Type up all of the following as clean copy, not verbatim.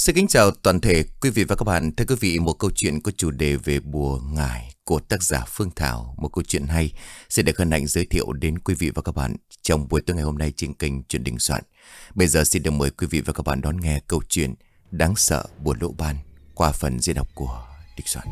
Xin kính chào toàn thể quý vị và các bạn. Thưa quý vị, một câu chuyện có chủ đề về bùa ngải của tác giả Phương Thảo. Một câu chuyện hay sẽ được hân hạnh giới thiệu đến quý vị và các bạn trong buổi tối ngày hôm nay trên kênh Chuyện Đình Soạn. Bây giờ xin được mời quý vị và các bạn đón nghe câu chuyện Đáng Sợ Bùa Lỗ Ban qua phần diễn đọc của Đình Soạn.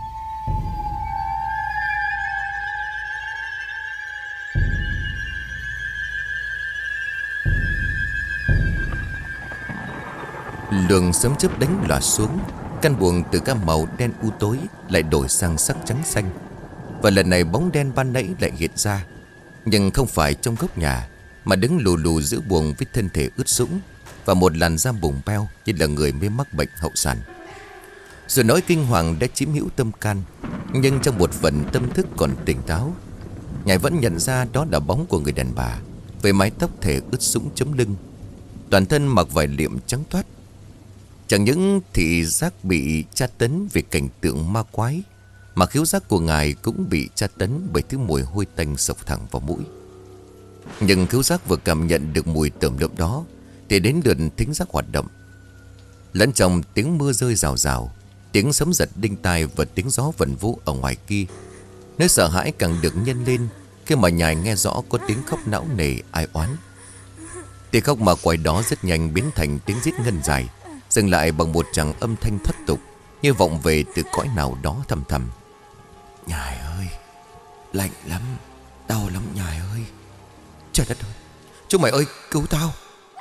Luồng sấm chớp đánh lòa xuống, căn buồng từ gam màu đen u tối lại đổi sang sắc trắng xanh. Và lần này bóng đen ban nãy lại hiện ra, nhưng không phải trong góc nhà, mà đứng lù lù giữa buồng với thân thể ướt sũng và một làn da bùng beo như là người mới mắc bệnh hậu sản. Rồi nỗi kinh hoàng đã chiếm hữu tâm can, nhưng trong một phần tâm thức còn tỉnh táo, Nhài vẫn nhận ra đó là bóng của người đàn bà với mái tóc thể ướt sũng chấm lưng, toàn thân mặc vải liệm trắng toát. Chẳng những thị giác bị tra tấn vì cảnh tượng ma quái, mà khiếu giác của ngài cũng bị tra tấn bởi thứ mùi hôi tanh xộc thẳng vào mũi. Nhưng khiếu giác vừa cảm nhận được mùi tởm lợm đó thì đến lượt thính giác hoạt động. Lẫn trong tiếng mưa rơi rào rào, tiếng sấm giật đinh tai và tiếng gió vần vũ ở ngoài kia, nỗi sợ hãi càng được nhân lên khi mà Nhài nghe rõ có tiếng khóc não nề ai oán. Tiếng khóc mà quái đó rất nhanh biến thành tiếng rít ngân dài, dừng lại bằng một tràng âm thanh thoát tục, như vọng về từ cõi nào đó thầm thầm. Nhài ơi, lạnh lắm, đau lắm Nhài ơi. Trời đất ơi, chúng mày ơi, cứu tao.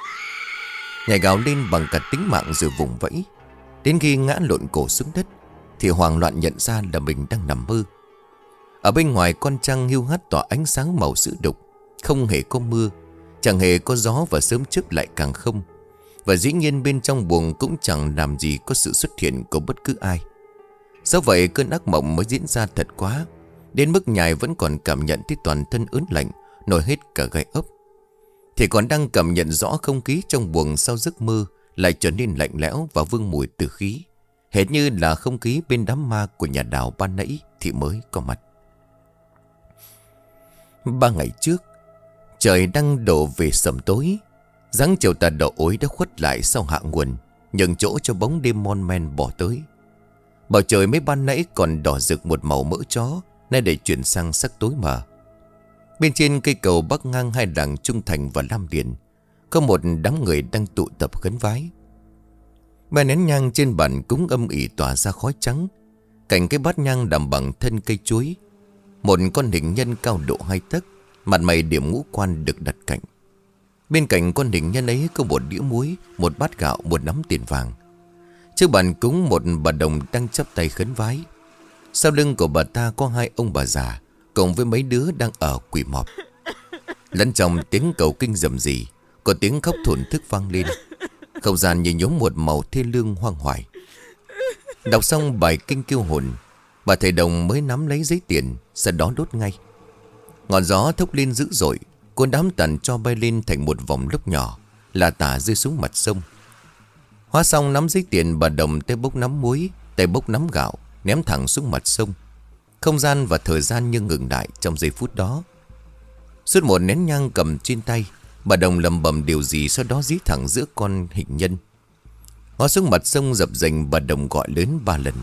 Nhài gào lên bằng cả tính mạng rồi vùng vẫy. Đến khi ngã lộn cổ xuống đất thì hoảng loạn nhận ra là mình đang nằm mơ. Ở bên ngoài con trăng hiu hắt tỏa ánh sáng màu sữa đục. Không hề có mưa, chẳng hề có gió và sớm chớp lại càng không. Và dĩ nhiên bên trong buồng cũng chẳng làm gì có sự xuất hiện của bất cứ ai. Do vậy cơn ác mộng mới diễn ra thật quá, đến mức Nhài vẫn còn cảm nhận thấy toàn thân ớn lạnh, nổi hết cả gai ốc. Thì còn đang cảm nhận rõ không khí trong buồng sau giấc mơ lại trở nên lạnh lẽo và vương mùi tử khí, hệt như là không khí bên đám ma của nhà đào ban nãy thì mới có mặt. 3 ngày trước, trời đang đổ về sầm tối. Dáng chiều tà đỏ ối đã khuất lại sau hạ nguồn, nhường chỗ cho bóng đêm mon men bỏ tới. Bầu trời mấy ban nãy còn đỏ rực một màu mỡ chó, nay để chuyển sang sắc tối mờ. Bên trên cây cầu bắc ngang hai đằng Trung Thành và Lam Điền, có một đám người đang tụ tập khấn vái. Ba nén nhang trên bàn cúng âm ỉ tỏa ra khói trắng. Cạnh cái bát nhang đằm bằng thân cây chuối, một con hình nhân cao độ 2 tấc, mặt mày điểm ngũ quan được đặt cạnh. Bên cạnh con hình nhân ấy có một đĩa muối, một bát gạo, một nắm tiền vàng. Trước bàn cúng một bà đồng đang chắp tay khấn vái. Sau lưng của bà ta có 2 ông bà già cùng với mấy đứa đang ở quỳ mọp. Lẫn trong tiếng cầu kinh rầm rì, có tiếng khóc thổn thức vang lên. Không gian như nhốm một màu thê lương hoang hoài. Đọc xong bài kinh kêu hồn, bà thầy đồng mới nắm lấy giấy tiền, sau đó đốt ngay. Ngọn gió thốc lên dữ dội, cuốn đám tàn cho bay lên thành một vòng lốc nhỏ, là tả rơi xuống mặt sông. Hóa xong nắm giấy tiền, bà đồng tay bốc nắm muối, tay bốc nắm gạo, ném thẳng xuống mặt sông. Không gian và thời gian như ngừng lại trong giây phút đó. Suốt một nén nhang cầm trên tay, bà đồng lầm bầm điều gì, sau đó dí thẳng giữa con hình nhân. Ngó xuống mặt sông dập dềnh, bà đồng gọi lớn 3 lần.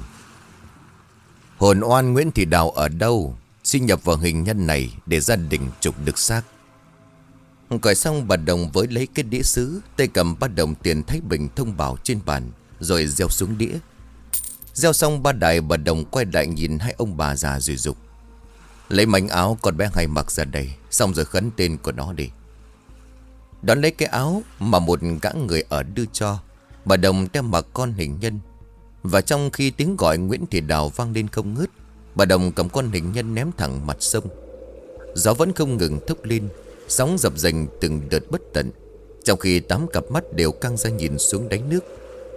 Hồn oan Nguyễn Thị Đào ở đâu? Xin nhập vào hình nhân này để gia đình trục được xác. Gọi xong, bà đồng với lấy cái đĩa sứ, tay cầm 3 đồng tiền Thái Bình thông bảo trên bàn, rồi gieo xuống đĩa. Gieo xong 3 đài, bà đồng quay lại nhìn 2 ông bà già rồi dục: lấy mảnh áo con bé Hay mặc ra đây, xong rồi khấn tên của nó đi. Đón lấy cái áo mà một gã người ở đưa cho, bà đồng đem mặc con hình nhân. Và trong khi tiếng gọi Nguyễn Thị Đào vang lên không ngớt, bà đồng cầm con hình nhân ném thẳng mặt sông. Gió vẫn không ngừng thốc lên, sóng dập dềnh từng đợt bất tận, trong khi 8 cặp mắt đều căng ra nhìn xuống đáy nước.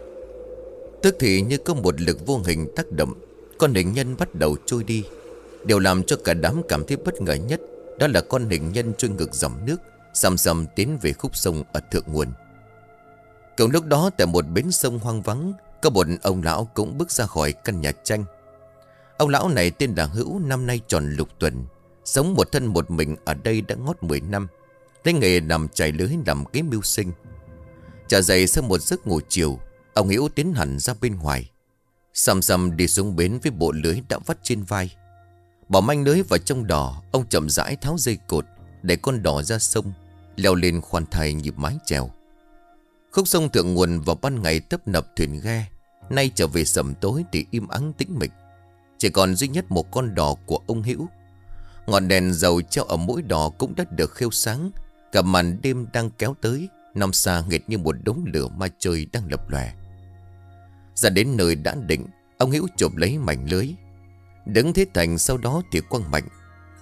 Tức thì như có một lực vô hình tác động, con hình nhân bắt đầu trôi đi. Điều làm cho cả đám cảm thấy bất ngờ nhất, đó là con hình nhân trôi ngược dòng nước, sầm sầm tiến về khúc sông ở thượng nguồn. Cùng lúc đó, tại một bến sông hoang vắng, có một ông lão cũng bước ra khỏi căn nhà tranh. Ông lão này tên là Hữu, năm nay tròn lục tuần, sống một thân một mình ở đây đã ngót 10 năm, lấy nghề làm chài lưới làm kế mưu sinh. Chả dậy sau một giấc ngủ chiều, Ông Hiếu tiến hẳn ra bên ngoài. Xăm xăm đi xuống bến với bộ lưới đã vắt trên vai. Bỏ manh lưới vào trong đò. Ông chậm rãi tháo dây cột, để con đò ra sông, leo lên khoan thai nhịp mái chèo. Khúc sông thượng nguồn vào ban ngày tấp nập thuyền ghe, nay trở về sẩm tối thì im ắng tĩnh mịch. Chỉ còn duy nhất một con đò của ông Hữu. Ngọn đèn dầu treo ở mỗi đò cũng đã được khêu sáng. Cả màn đêm đang kéo tới, nằm xa nghệt như một đống lửa ma chơi đang lập lòe. Ra đến nơi đã định, ông Hữu chộp lấy mảnh lưới. Đứng thế thành sau đó thì quăng mạnh.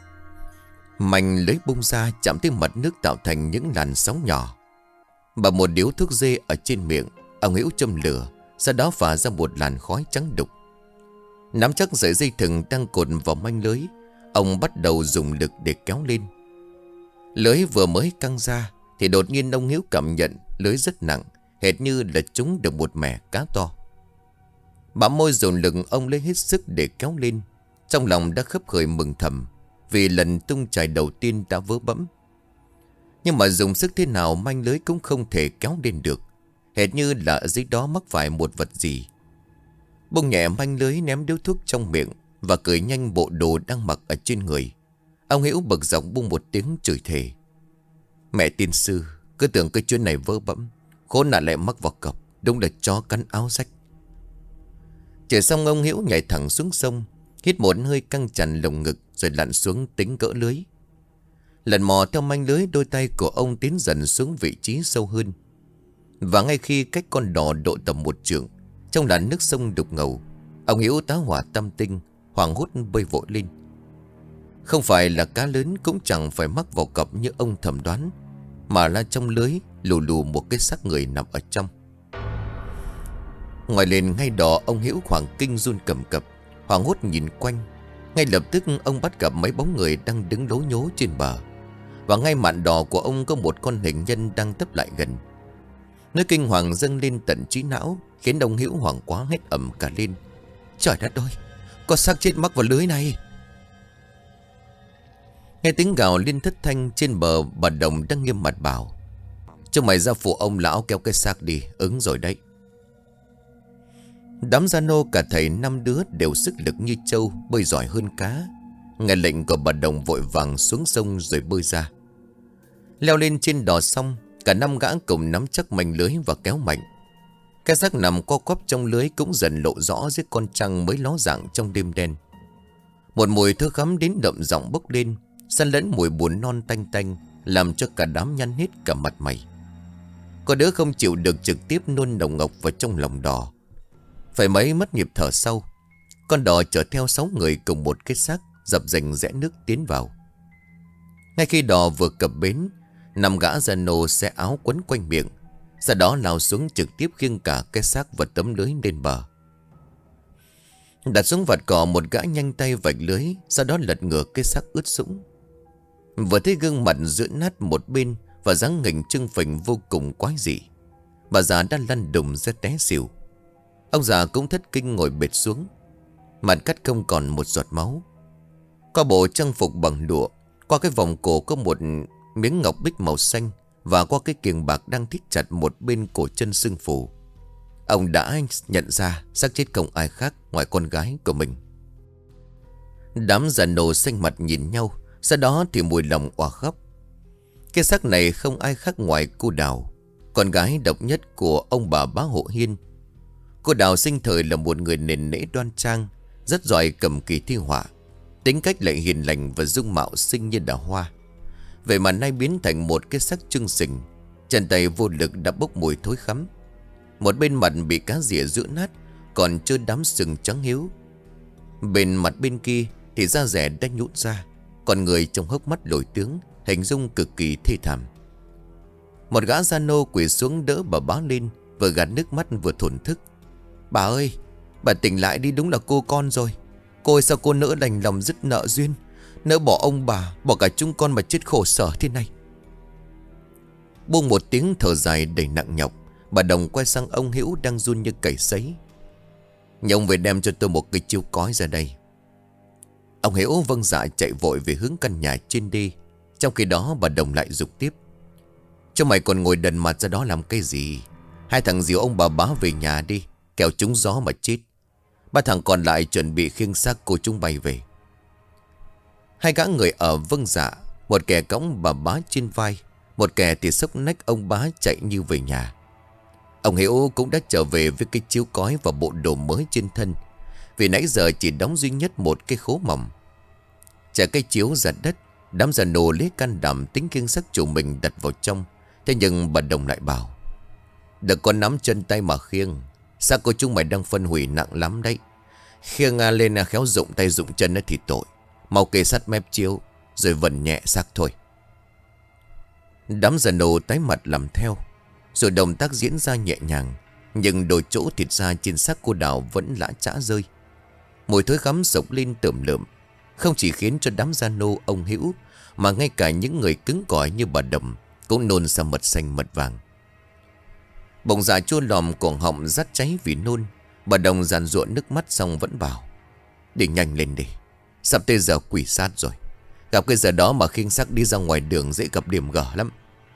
Mảnh lưới bung ra chạm tới mặt nước tạo thành những làn sóng nhỏ. Và một điếu thuốc dê ở trên miệng, ông Hữu châm lửa, sau đó phả ra một làn khói trắng đục. Nắm chắc sợi dây thừng đang cột vào manh lưới, ông bắt đầu dùng lực để kéo lên. Lưới vừa mới căng ra thì đột nhiên ông Hữu cảm nhận lưới rất nặng, hệt như là trúng được một mẻ cá to. Bám môi dồn lực, ông lấy hết sức để kéo lên. Trong lòng đã khấp khởi mừng thầm, vì lần tung chài đầu tiên đã vỡ bẫm. Nhưng mà dùng sức thế nào manh lưới cũng không thể kéo lên được, hệt như là ở dưới đó mắc phải một vật gì. Bung nhẹ manh lưới, ném điếu thuốc trong miệng và cởi nhanh bộ đồ đang mặc ở trên người. Ông Hữu bực giọng bung một tiếng chửi thề: "Mẹ tiên sư, cứ tưởng cái chuyện này vỡ bẫm, khốn nạn lại mắc vào cọc, đúng là chó cắn áo rách." Chửi xong ông Hữu nhảy thẳng xuống sông, hít một hơi căng tràn lồng ngực rồi lặn xuống tính cỡ lưới. Lần mò theo manh lưới, đôi tay của ông tiến dần xuống vị trí sâu hơn. Và ngay khi cách con đò độ tầm một trượng, trong làn nước sông đục ngầu, ông Hữu tá hỏa tâm tinh, hoảng hốt bơi vội lên. Không phải là cá lớn, cũng chẳng phải mắc vào cọc như ông thầm đoán, mà là trong lưới lù lù một cái xác người nằm ở trong. Ngoài lên ngay đò, ông Hữu hoảng kinh run cầm cập, hoảng hốt nhìn quanh. Ngay lập tức ông bắt gặp mấy bóng người đang đứng lố nhố trên bờ. Và ngay mạn đò của ông có một con hình nhân đang tấp lại gần. Nỗi kinh hoàng dâng lên tận trí não, khiến ông Hữu hoảng quá hét ầm cả lên: "Trời đất ơi, có xác chết mắc vào lưới này!" Nghe tiếng gào lên thất thanh, trên bờ bà Đồng đang nghiêm mặt bảo: "Cho mày ra phụ ông lão kéo cái xác đi, ứng rồi đấy." Đám gia nô cả thầy 5 đứa đều sức lực như trâu, bơi giỏi hơn cá. Nghe lệnh của bà Đồng vội vàng xuống sông rồi bơi ra. Leo lên trên đò xong, cả 5 gã cùng nắm chắc mảnh lưới và kéo mạnh. Cái xác nằm co quắp trong lưới cũng dần lộ rõ dưới con trăng mới ló dạng trong đêm đen. Một mùi thơm khắm đến đậm giọng bốc lên, xen lẫn mùi buồn non tanh tanh, làm cho cả đám nhăn hết cả mặt mày. Có đứa không chịu được trực tiếp nôn nồng ngọc vào trong lòng đò. Phải mấy mất nhịp thở sau, con đò chở theo 6 người cùng một cái xác dập dềnh rẽ nước tiến vào. Ngay khi đò vừa cập bến, 5 gã gia nô xé áo quấn quanh miệng, sau đó lao xuống trực tiếp khiêng cả cái xác và tấm lưới lên bờ. Đặt xuống vạt cỏ, một gã nhanh tay vạch lưới, sau đó lật ngửa cái xác ướt sũng. Vừa thấy gương mặt giữa nát một bên và dáng hình trưng phình vô cùng quái dị, bà già đã lăn đùng ra té xỉu. Ông già cũng thất kinh ngồi bệt xuống, mặt cắt không còn một giọt máu. Qua bộ trang phục bằng lụa, qua cái vòng cổ có một miếng ngọc bích màu xanh, và qua cái kiềng bạc đang thít chặt một bên cổ chân sưng phù, ông đã nhận ra xác chết không ai khác ngoài con gái của mình. Đám già nô xanh mặt nhìn nhau, sau đó thì mùi lòng òa khóc. Cái xác này không ai khác ngoài cô Đào, con gái độc nhất của ông bà Bá Hộ Hiên. Cô Đào sinh thời là một người nền nễ đoan trang, rất giỏi cầm kỳ thi họa, tính cách lại hiền lành và dung mạo xinh như đào hoa. Vậy mà nay biến thành một cái xác trưng sình, chân tay vô lực đã bốc mùi thối khắm. Một bên mặt bị cá rỉa rữa nát, còn trơ đám sừng trắng hiếu. Bên mặt bên kia thì da rẻ đã nhũn ra, còn người trong hốc mắt lồi tướng, hình dung cực kỳ thê thảm. Một gã gia nô quỳ xuống đỡ bà Bá lên, vừa gạt nước mắt vừa thổn thức: "Bà ơi, bà tỉnh lại đi, đúng là cô con rồi. Cô ơi, sao cô nỡ đành lòng dứt nợ duyên, nỡ bỏ ông bà, bỏ cả chúng con mà chết khổ sở thế này." Buông một tiếng thở dài đầy nặng nhọc, bà Đồng quay sang ông Hữu đang run như cầy sấy: "Nhờ ông về đem cho tôi một cái chiếu cói ra đây." Ông Hữu vâng dạ chạy vội về hướng căn nhà trên đê. Trong khi đó bà Đồng lại giục tiếp: "Cho mày còn ngồi đần mặt ra đó làm cái gì? Hai thằng dìu ông bà bá về nhà đi, kẻo trúng gió mà chết. Ba thằng còn lại chuẩn bị khiêng xác cô chúng bay về. Hai gã người ở vâng dạ. Một kẻ cõng bà bá trên vai, một kẻ thì xốc nách ông bá chạy như về nhà. Ông Hiếu cũng đã trở về với cái chiếu cói và bộ đồ mới trên thân, vì nãy giờ chỉ đóng duy nhất một cái khố mỏng. Trả cái chiếu ra đất, đám già nô lấy can đảm tính khiêng xác chủ mình đặt vào trong. Thế nhưng bà Đồng lại bảo: đừng có nắm chân tay mà khiêng, xác của chúng mày đang phân hủy nặng lắm đấy. Khiêng lên khéo dụng tay dụng chân thì tội. Mau kê sát mép chiếu rồi vần nhẹ xác thôi. Đám già nô tái mặt làm theo, rồi động tác diễn ra nhẹ nhàng. Nhưng đôi chỗ thịt da trên xác cô Đào vẫn lã chã rơi. Mùi thối khắm sộc lên tởm lợm, không chỉ khiến cho đám gia nô ông Hữu, mà ngay cả những người cứng cỏi như bà Đồng cũng nôn ra mật xanh mật vàng. Bụng dạ chua lòm, cổ họng rát cháy vì nôn. Bà Đồng giàn ruộng nước mắt xong vẫn bảo: đi nhanh lên đi, sắp tới giờ quỷ sát rồi. Gặp cái giờ đó mà khiêng xác đi ra ngoài đường dễ gặp điểm gở lắm.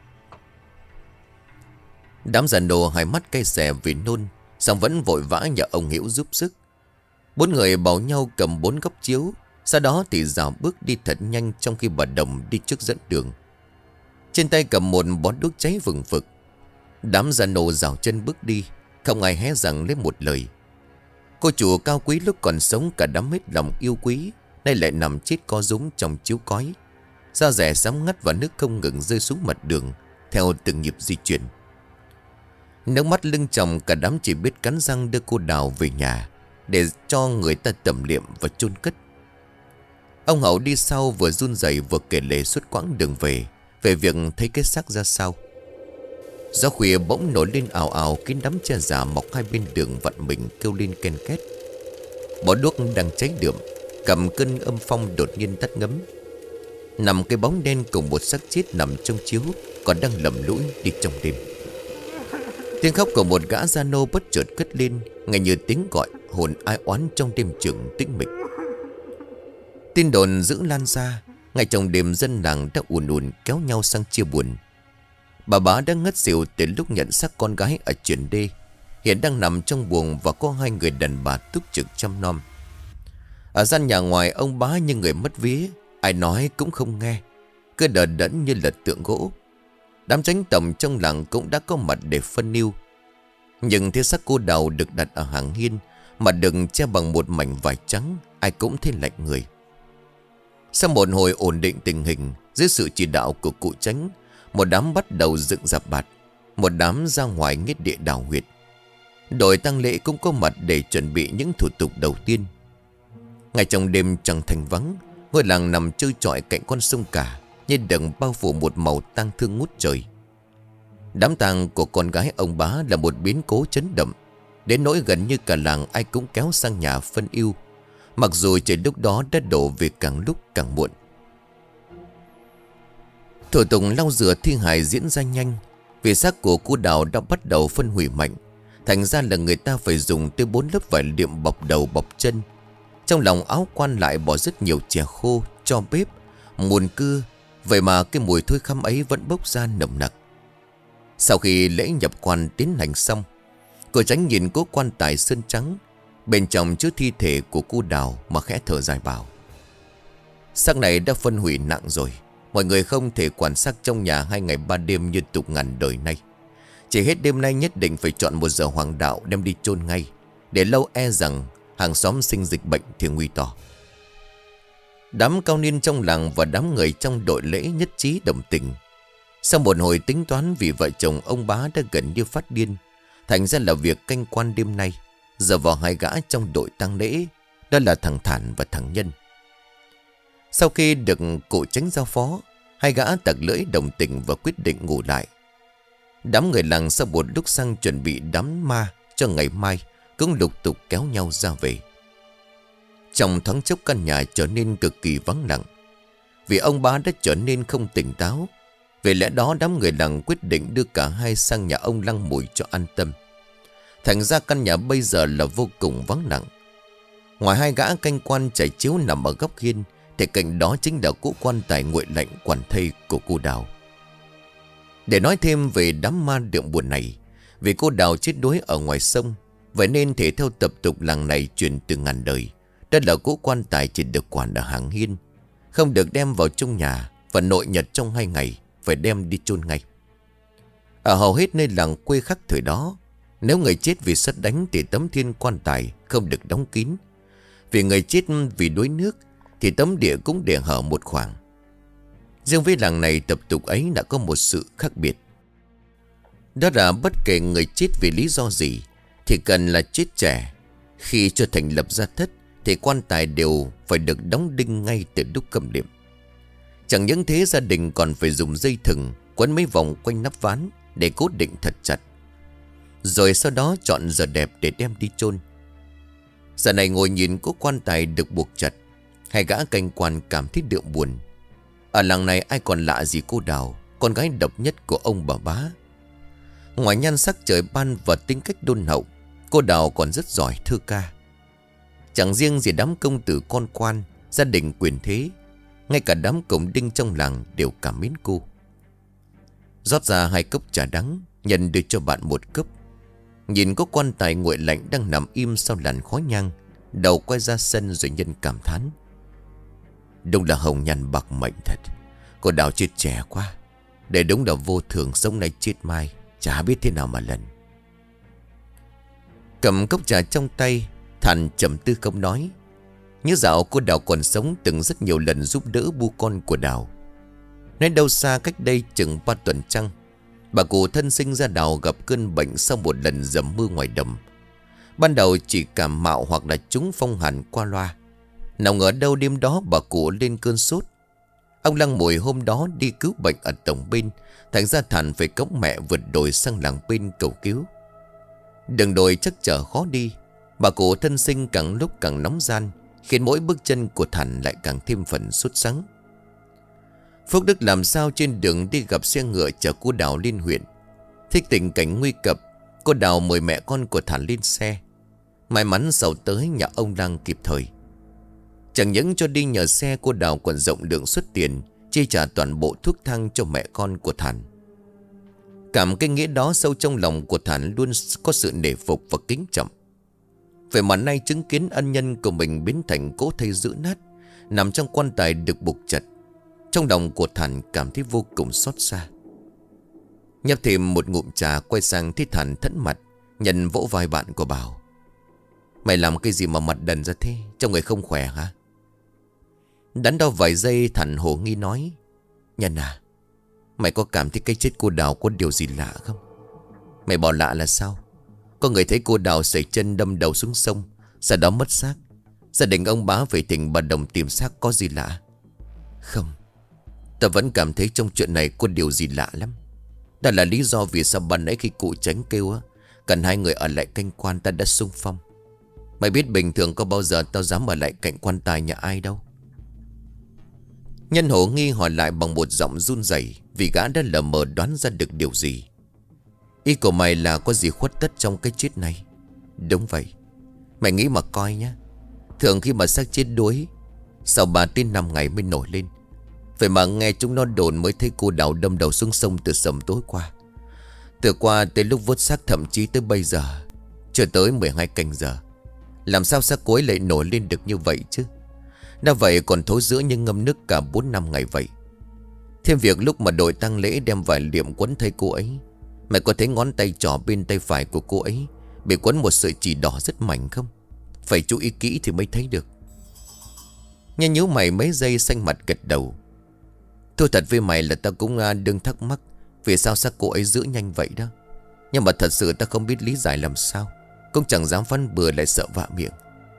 Đám già nô hai mắt cay xè vì nôn, xong vẫn vội vã nhờ ông Hiễu giúp sức. Bốn người bảo nhau cầm 4 góc chiếu, sau đó thì dạo bước đi thật nhanh, trong khi bà Đồng đi trước dẫn đường. Trên tay cầm một bó đuốc cháy vừng vực. Đám già nô rào chân bước đi, không ai hé rằng lấy một lời. Cô chủ cao quý lúc còn sống cả đám hết lòng yêu quý, nay lại nằm chết co rúm trong chiếu cói. Da rẻ sám ngắt và nước không ngừng rơi xuống mặt đường theo từng nhịp di chuyển. Nước mắt lưng tròng, cả đám chỉ biết cắn răng đưa cô Đào về nhà để cho người ta tẩm liệm và chôn cất. Ông Hậu đi sau vừa run rẩy vừa kể lể suốt quãng đường về việc thấy cái xác ra sao. Gió khuya bỗng nổi lên ào ào, kín đám tre già mọc hai bên đường vặn mình kêu lên ken két. Bó đuốc đang cháy đượm, cầm cơn âm phong đột nhiên tắt ngấm. Nằm cái bóng đen cùng một xác chết nằm trong chiếu, còn đang lầm lũi đi trong đêm. Tiếng khóc của một gã gia nô bất chợt cất lên, nghe như tiếng gọi hồn ai oán trong đêm trường tĩnh mịch. Tin đồn dữ lan ra, ngay trong đêm dân làng đã ùn ùn kéo nhau sang chia buồn. Bà bá đang ngất xỉu từ lúc nhận xác con gái ở chuyển đê, hiện đang nằm trong buồng và có hai người đàn bà túc trực chăm nom. Ở gian nhà ngoài, ông bá như người mất vía, ai nói cũng không nghe, cứ đờ đẫn như lật tượng gỗ. Đám chánh tổng trong làng cũng đã có mặt để phân ưu. Nhưng thế xác cô Đào được đặt ở hàng hiên, mà đừng che bằng một mảnh vải trắng, ai cũng thấy lạnh người. Sau một hồi ổn định tình hình, dưới sự chỉ đạo của cụ chánh, một đám bắt đầu dựng dạp bạt, một đám ra ngoài nghĩa địa đào huyệt. Đội tang lễ cũng có mặt để chuẩn bị những thủ tục đầu tiên. Ngay trong đêm trăng thanh vắng, ngôi làng nằm trơ trọi cạnh con sông cả, như đằng bao phủ một màu tang thương ngút trời. Đám tang của con gái ông bá là một biến cố chấn động, đến nỗi gần như cả làng ai cũng kéo sang nhà phân ưu, mặc dù trời lúc đó đã đổ về càng lúc càng muộn. Thủ tục lau rửa thi hài diễn ra nhanh, vì xác của cô Đào đã bắt đầu phân hủy mạnh. Thành ra là người ta phải dùng tới 4 lớp vải liệm bọc đầu bọc chân. Trong lòng áo quan lại bỏ rất nhiều chè khô, tro bếp, mùn cưa. Vậy mà cái mùi thối khăm ấy vẫn bốc ra nồng nặc. Sau khi lễ nhập quan tiến hành xong, cô tránh nhìn cố quan tài sơn trắng, bên trong chứa thi thể của cô Đào mà khẽ thở dài bảo: xác này đã phân hủy nặng rồi. Mọi người không thể quản xác trong nhà 2 ngày 3 đêm như tục ngàn đời nay. Chỉ hết đêm nay nhất định phải chọn một giờ hoàng đạo đem đi chôn ngay, để lâu e rằng hàng xóm sinh dịch bệnh thì nguy to. Đám cao niên trong làng và đám người trong đội lễ nhất trí đồng tình. Sau một hồi tính toán, vì vợ chồng ông bá đã gần như phát điên, thành ra là việc canh quan đêm nay giờ vào hai gã trong đội tang lễ, đó là thằng Thản và thằng Nhân. Sau khi được cụ tránh giao phó, hai gã tặc lưỡi đồng tình và quyết định ngủ lại. Đám người làng sau một lúc sang chuẩn bị đám ma cho ngày mai cũng lục tục kéo nhau ra về. Trong thoáng chốc căn nhà trở nên cực kỳ vắng lặng, vì ông bá đã trở nên không tỉnh táo. Vì lẽ đó đám người làng quyết định đưa cả hai sang nhà ông Lăng Mùi cho an tâm. Thành ra căn nhà bây giờ là vô cùng vắng lặng. Ngoài hai gã canh quan trải chiếu nằm ở góc hiên, thì cạnh đó chính là cỗ quan tài nguội lạnh quản thây của cô Đào. Để nói thêm về đám ma đượm buồn này, Vì cô Đào chết đuối ở ngoài sông, vậy nên thể theo tập tục làng này truyền từ ngàn đời, đó là cỗ quan tài chỉ được quản ở hàng hiên, không được đem vào trong nhà, và nội nhật trong 2 ngày phải đem đi chôn ngay. Ở hầu hết nơi làng quê khác thời đó, nếu người chết vì sét đánh thì tấm thiên quan tài không được đóng kín. Vì người chết vì đuối nước thì tấm địa cũng để hở một khoảng. Riêng với làng này, tập tục ấy đã có một sự khác biệt. Đó là bất kể người chết vì lý do gì, thì cần là chết trẻ, khi cho thành lập gia thất thì quan tài đều phải được đóng đinh ngay từ lúc cầm liệm. Chẳng những thế, gia đình còn phải dùng dây thừng quấn mấy vòng quanh nắp ván để cố định thật chặt, rồi sau đó chọn giờ đẹp để đem đi chôn. Giờ này ngồi nhìn cố quan tài được buộc chặt, hai gã canh quan cảm thấy đượm buồn. Ở làng này ai còn lạ gì cô Đào, con gái độc nhất của ông bà bá. Ngoài nhan sắc trời ban và tính cách đôn hậu, cô Đào còn rất giỏi thơ ca. Chẳng riêng gì đám công tử con quan, gia đình quyền thế, ngay cả đám cổng đinh trong làng đều cảm mến cô. Rót ra 2 cốc trà đắng, Nhân đưa cho bạn 1 cốc. Nhìn có quan tài nguội lạnh đang nằm im sau làn khói nhang, đầu quay ra sân rồi Nhân cảm thán: đúng là hồng nhan bạc mệnh thật. Cô Đào chết trẻ quá, để đúng là vô thường, sống nay chết mai, chả biết thế nào mà lần. Cầm cốc trà trong tay, Thành trầm tư không nói. Nhớ dạo cô Đào còn sống từng rất nhiều lần giúp đỡ bu con của Đào. Nói đâu xa cách đây chừng 3 tuần trăng, bà cụ thân sinh ra Đào gặp cơn bệnh sau một lần dầm mưa ngoài đầm. Ban đầu chỉ cảm mạo hoặc là trúng phong hàn qua loa. Nào ngờ đâu đêm đó bà cụ lên cơn sốt. Ông Lăng Mùi hôm đó đi cứu bệnh ở tổng bên, thành ra Thành phải cõng mẹ vượt đồi sang làng bên cầu cứu. Đường đồi chắc chở khó đi, bà cụ thân sinh càng lúc càng nóng gian, khiến mỗi bước chân của Thành lại càng thêm phần sốt sắng. Phúc Đức làm sao trên đường đi gặp xe ngựa chở cô Đào lên huyện. Thích tình cảnh nguy cấp, cô Đào mời mẹ con của Thành lên xe. May mắn sau tới nhà ông Lăng kịp thời. Chẳng những cho đi nhờ xe, cô Đào còn rộng lượng xuất tiền chi trả toàn bộ thuốc thang cho mẹ con của Thành. Cảm cái nghĩa đó sâu trong lòng của Thành luôn có sự nể phục và kính trọng. Vậy mà nay chứng kiến ân nhân của mình biến thành cỗ thây dữ nát, nằm trong quan tài được buộc chặt, trong lòng của Thành cảm thấy vô cùng xót xa. Nhấp thêm một ngụm trà, quay sang thấy Thành thẫn mặt. Nhân vỗ vai bạn của bảo: mày làm cái gì mà mặt đần ra thế, trong người không khỏe hả? Đắn đo vài giây, Thành hồ nghi nói: Nhân à, mày có cảm thấy cái chết cô Đào có điều gì lạ không? Mày bảo lạ là sao? Có người thấy cô Đào sẩy chân đâm đầu xuống sông, sau đó mất xác. Gia đình ông bá về tỉnh Bà Đồng tìm xác, có gì lạ? Không, ta vẫn cảm thấy trong chuyện này có điều gì lạ lắm. Đó là lý do vì sao ban nãy khi cụ Tránh kêu cần 2 người ở lại canh quan, ta đã xung phong. Mày biết bình thường có bao giờ tao dám ở lại cạnh quan tài nhà ai đâu. Nhân hổ nghi hỏi lại bằng một giọng run rẩy, vì gã đã lờ mờ đoán ra được điều gì. Ý của mày là có gì khuất tất trong cái chết này? Đúng vậy. Mày nghĩ mà coi nhá. Thường khi mà xác chết đuối, sau 3 đến 5 ngày mới nổi lên. Vậy mà nghe chúng nó đồn mới thấy cô Đào đâm đầu xuống sông từ sầm tối qua. Từ qua tới lúc vớt xác, thậm chí tới bây giờ chưa tới 12 canh giờ. Làm sao xác cô ấy lại nổi lên được như vậy chứ? Đã vậy còn thối rữa như ngâm nước cả 4-5 ngày vậy. Thêm việc lúc mà đội tang lễ đem vải liệm quấn thay cô ấy, mày có thấy ngón tay trỏ bên tay phải của cô ấy bị quấn một sợi chỉ đỏ rất mảnh không? Phải chú ý kỹ thì mới thấy được. Nghe nhíu mày mấy giây, xanh mặt gật đầu. Thôi thật với mày là tao cũng đừng thắc mắc vì sao xác cô ấy giữ nhanh vậy đó. Nhưng mà thật sự tao không biết lý giải làm sao, cũng chẳng dám phán bừa, lại sợ vạ miệng.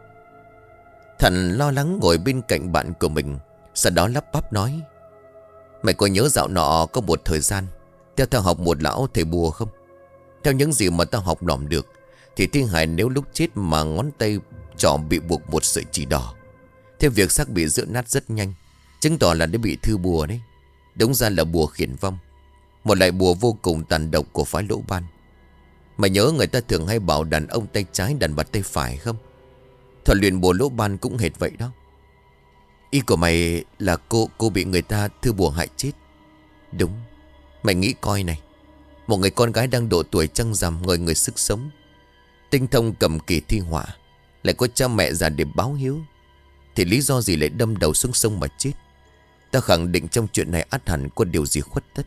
Thành lo lắng ngồi bên cạnh bạn của mình, sau đó lắp bắp nói: mày có nhớ dạo nọ có một thời gian tao học một lão thầy bùa không? Theo những gì mà tao học lỏm được thì thi hài nếu lúc chết mà ngón tay trỏ bị buộc một sợi chỉ đỏ, theo việc xác bị rữa nát rất nhanh, chứng tỏ là đã bị thư bùa đấy. Đúng ra là bùa khiển vong, một loại bùa vô cùng tàn độc của phái Lỗ Ban. Mày nhớ người ta thường hay bảo đàn ông tay trái đàn bà tay phải không? Thuật luyện bùa Lỗ Ban cũng hệt vậy đó. Ý của mày là cô bị người ta thư bùa hại chết? Đúng. Mày nghĩ coi này, Một người con gái đang độ tuổi trăng rằm, ngời người sức sống, tinh thông cầm kỳ thi họa, lại có cha mẹ già để báo hiếu, thì lý do gì lại đâm đầu xuống sông mà chết? Ta khẳng định trong chuyện này ắt hẳn có điều gì khuất tất.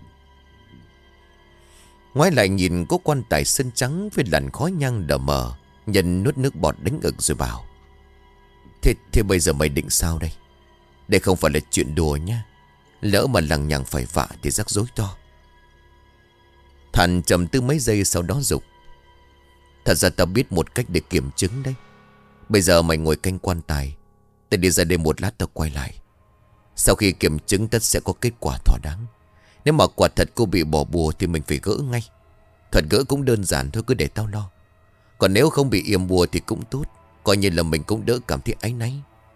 Ngoái lại nhìn có quan tài sơn trắng với làn khói nhang đờ mờ. Nhân nuốt nước bọt đánh ực rồi bảo: Thế bây giờ mày định sao đây? Đây không phải là chuyện đùa nha. Lỡ mà lằng nhằng phải vạ thì rắc rối to. Thành trầm tư mấy giây sau đó dục: Thật ra tao biết một cách để kiểm chứng đấy. Bây giờ mày ngồi canh quan tài, tao đi ra đây một lát tao quay lại. Sau khi kiểm chứng tất sẽ có kết quả thỏa đáng. Nếu mà quả thật cô bị bỏ bùa thì mình phải gỡ ngay. Thuật gỡ cũng đơn giản thôi, cứ để tao lo. Còn nếu không bị yểm bùa thì cũng tốt, coi như là mình cũng đỡ cảm thấy áy náy.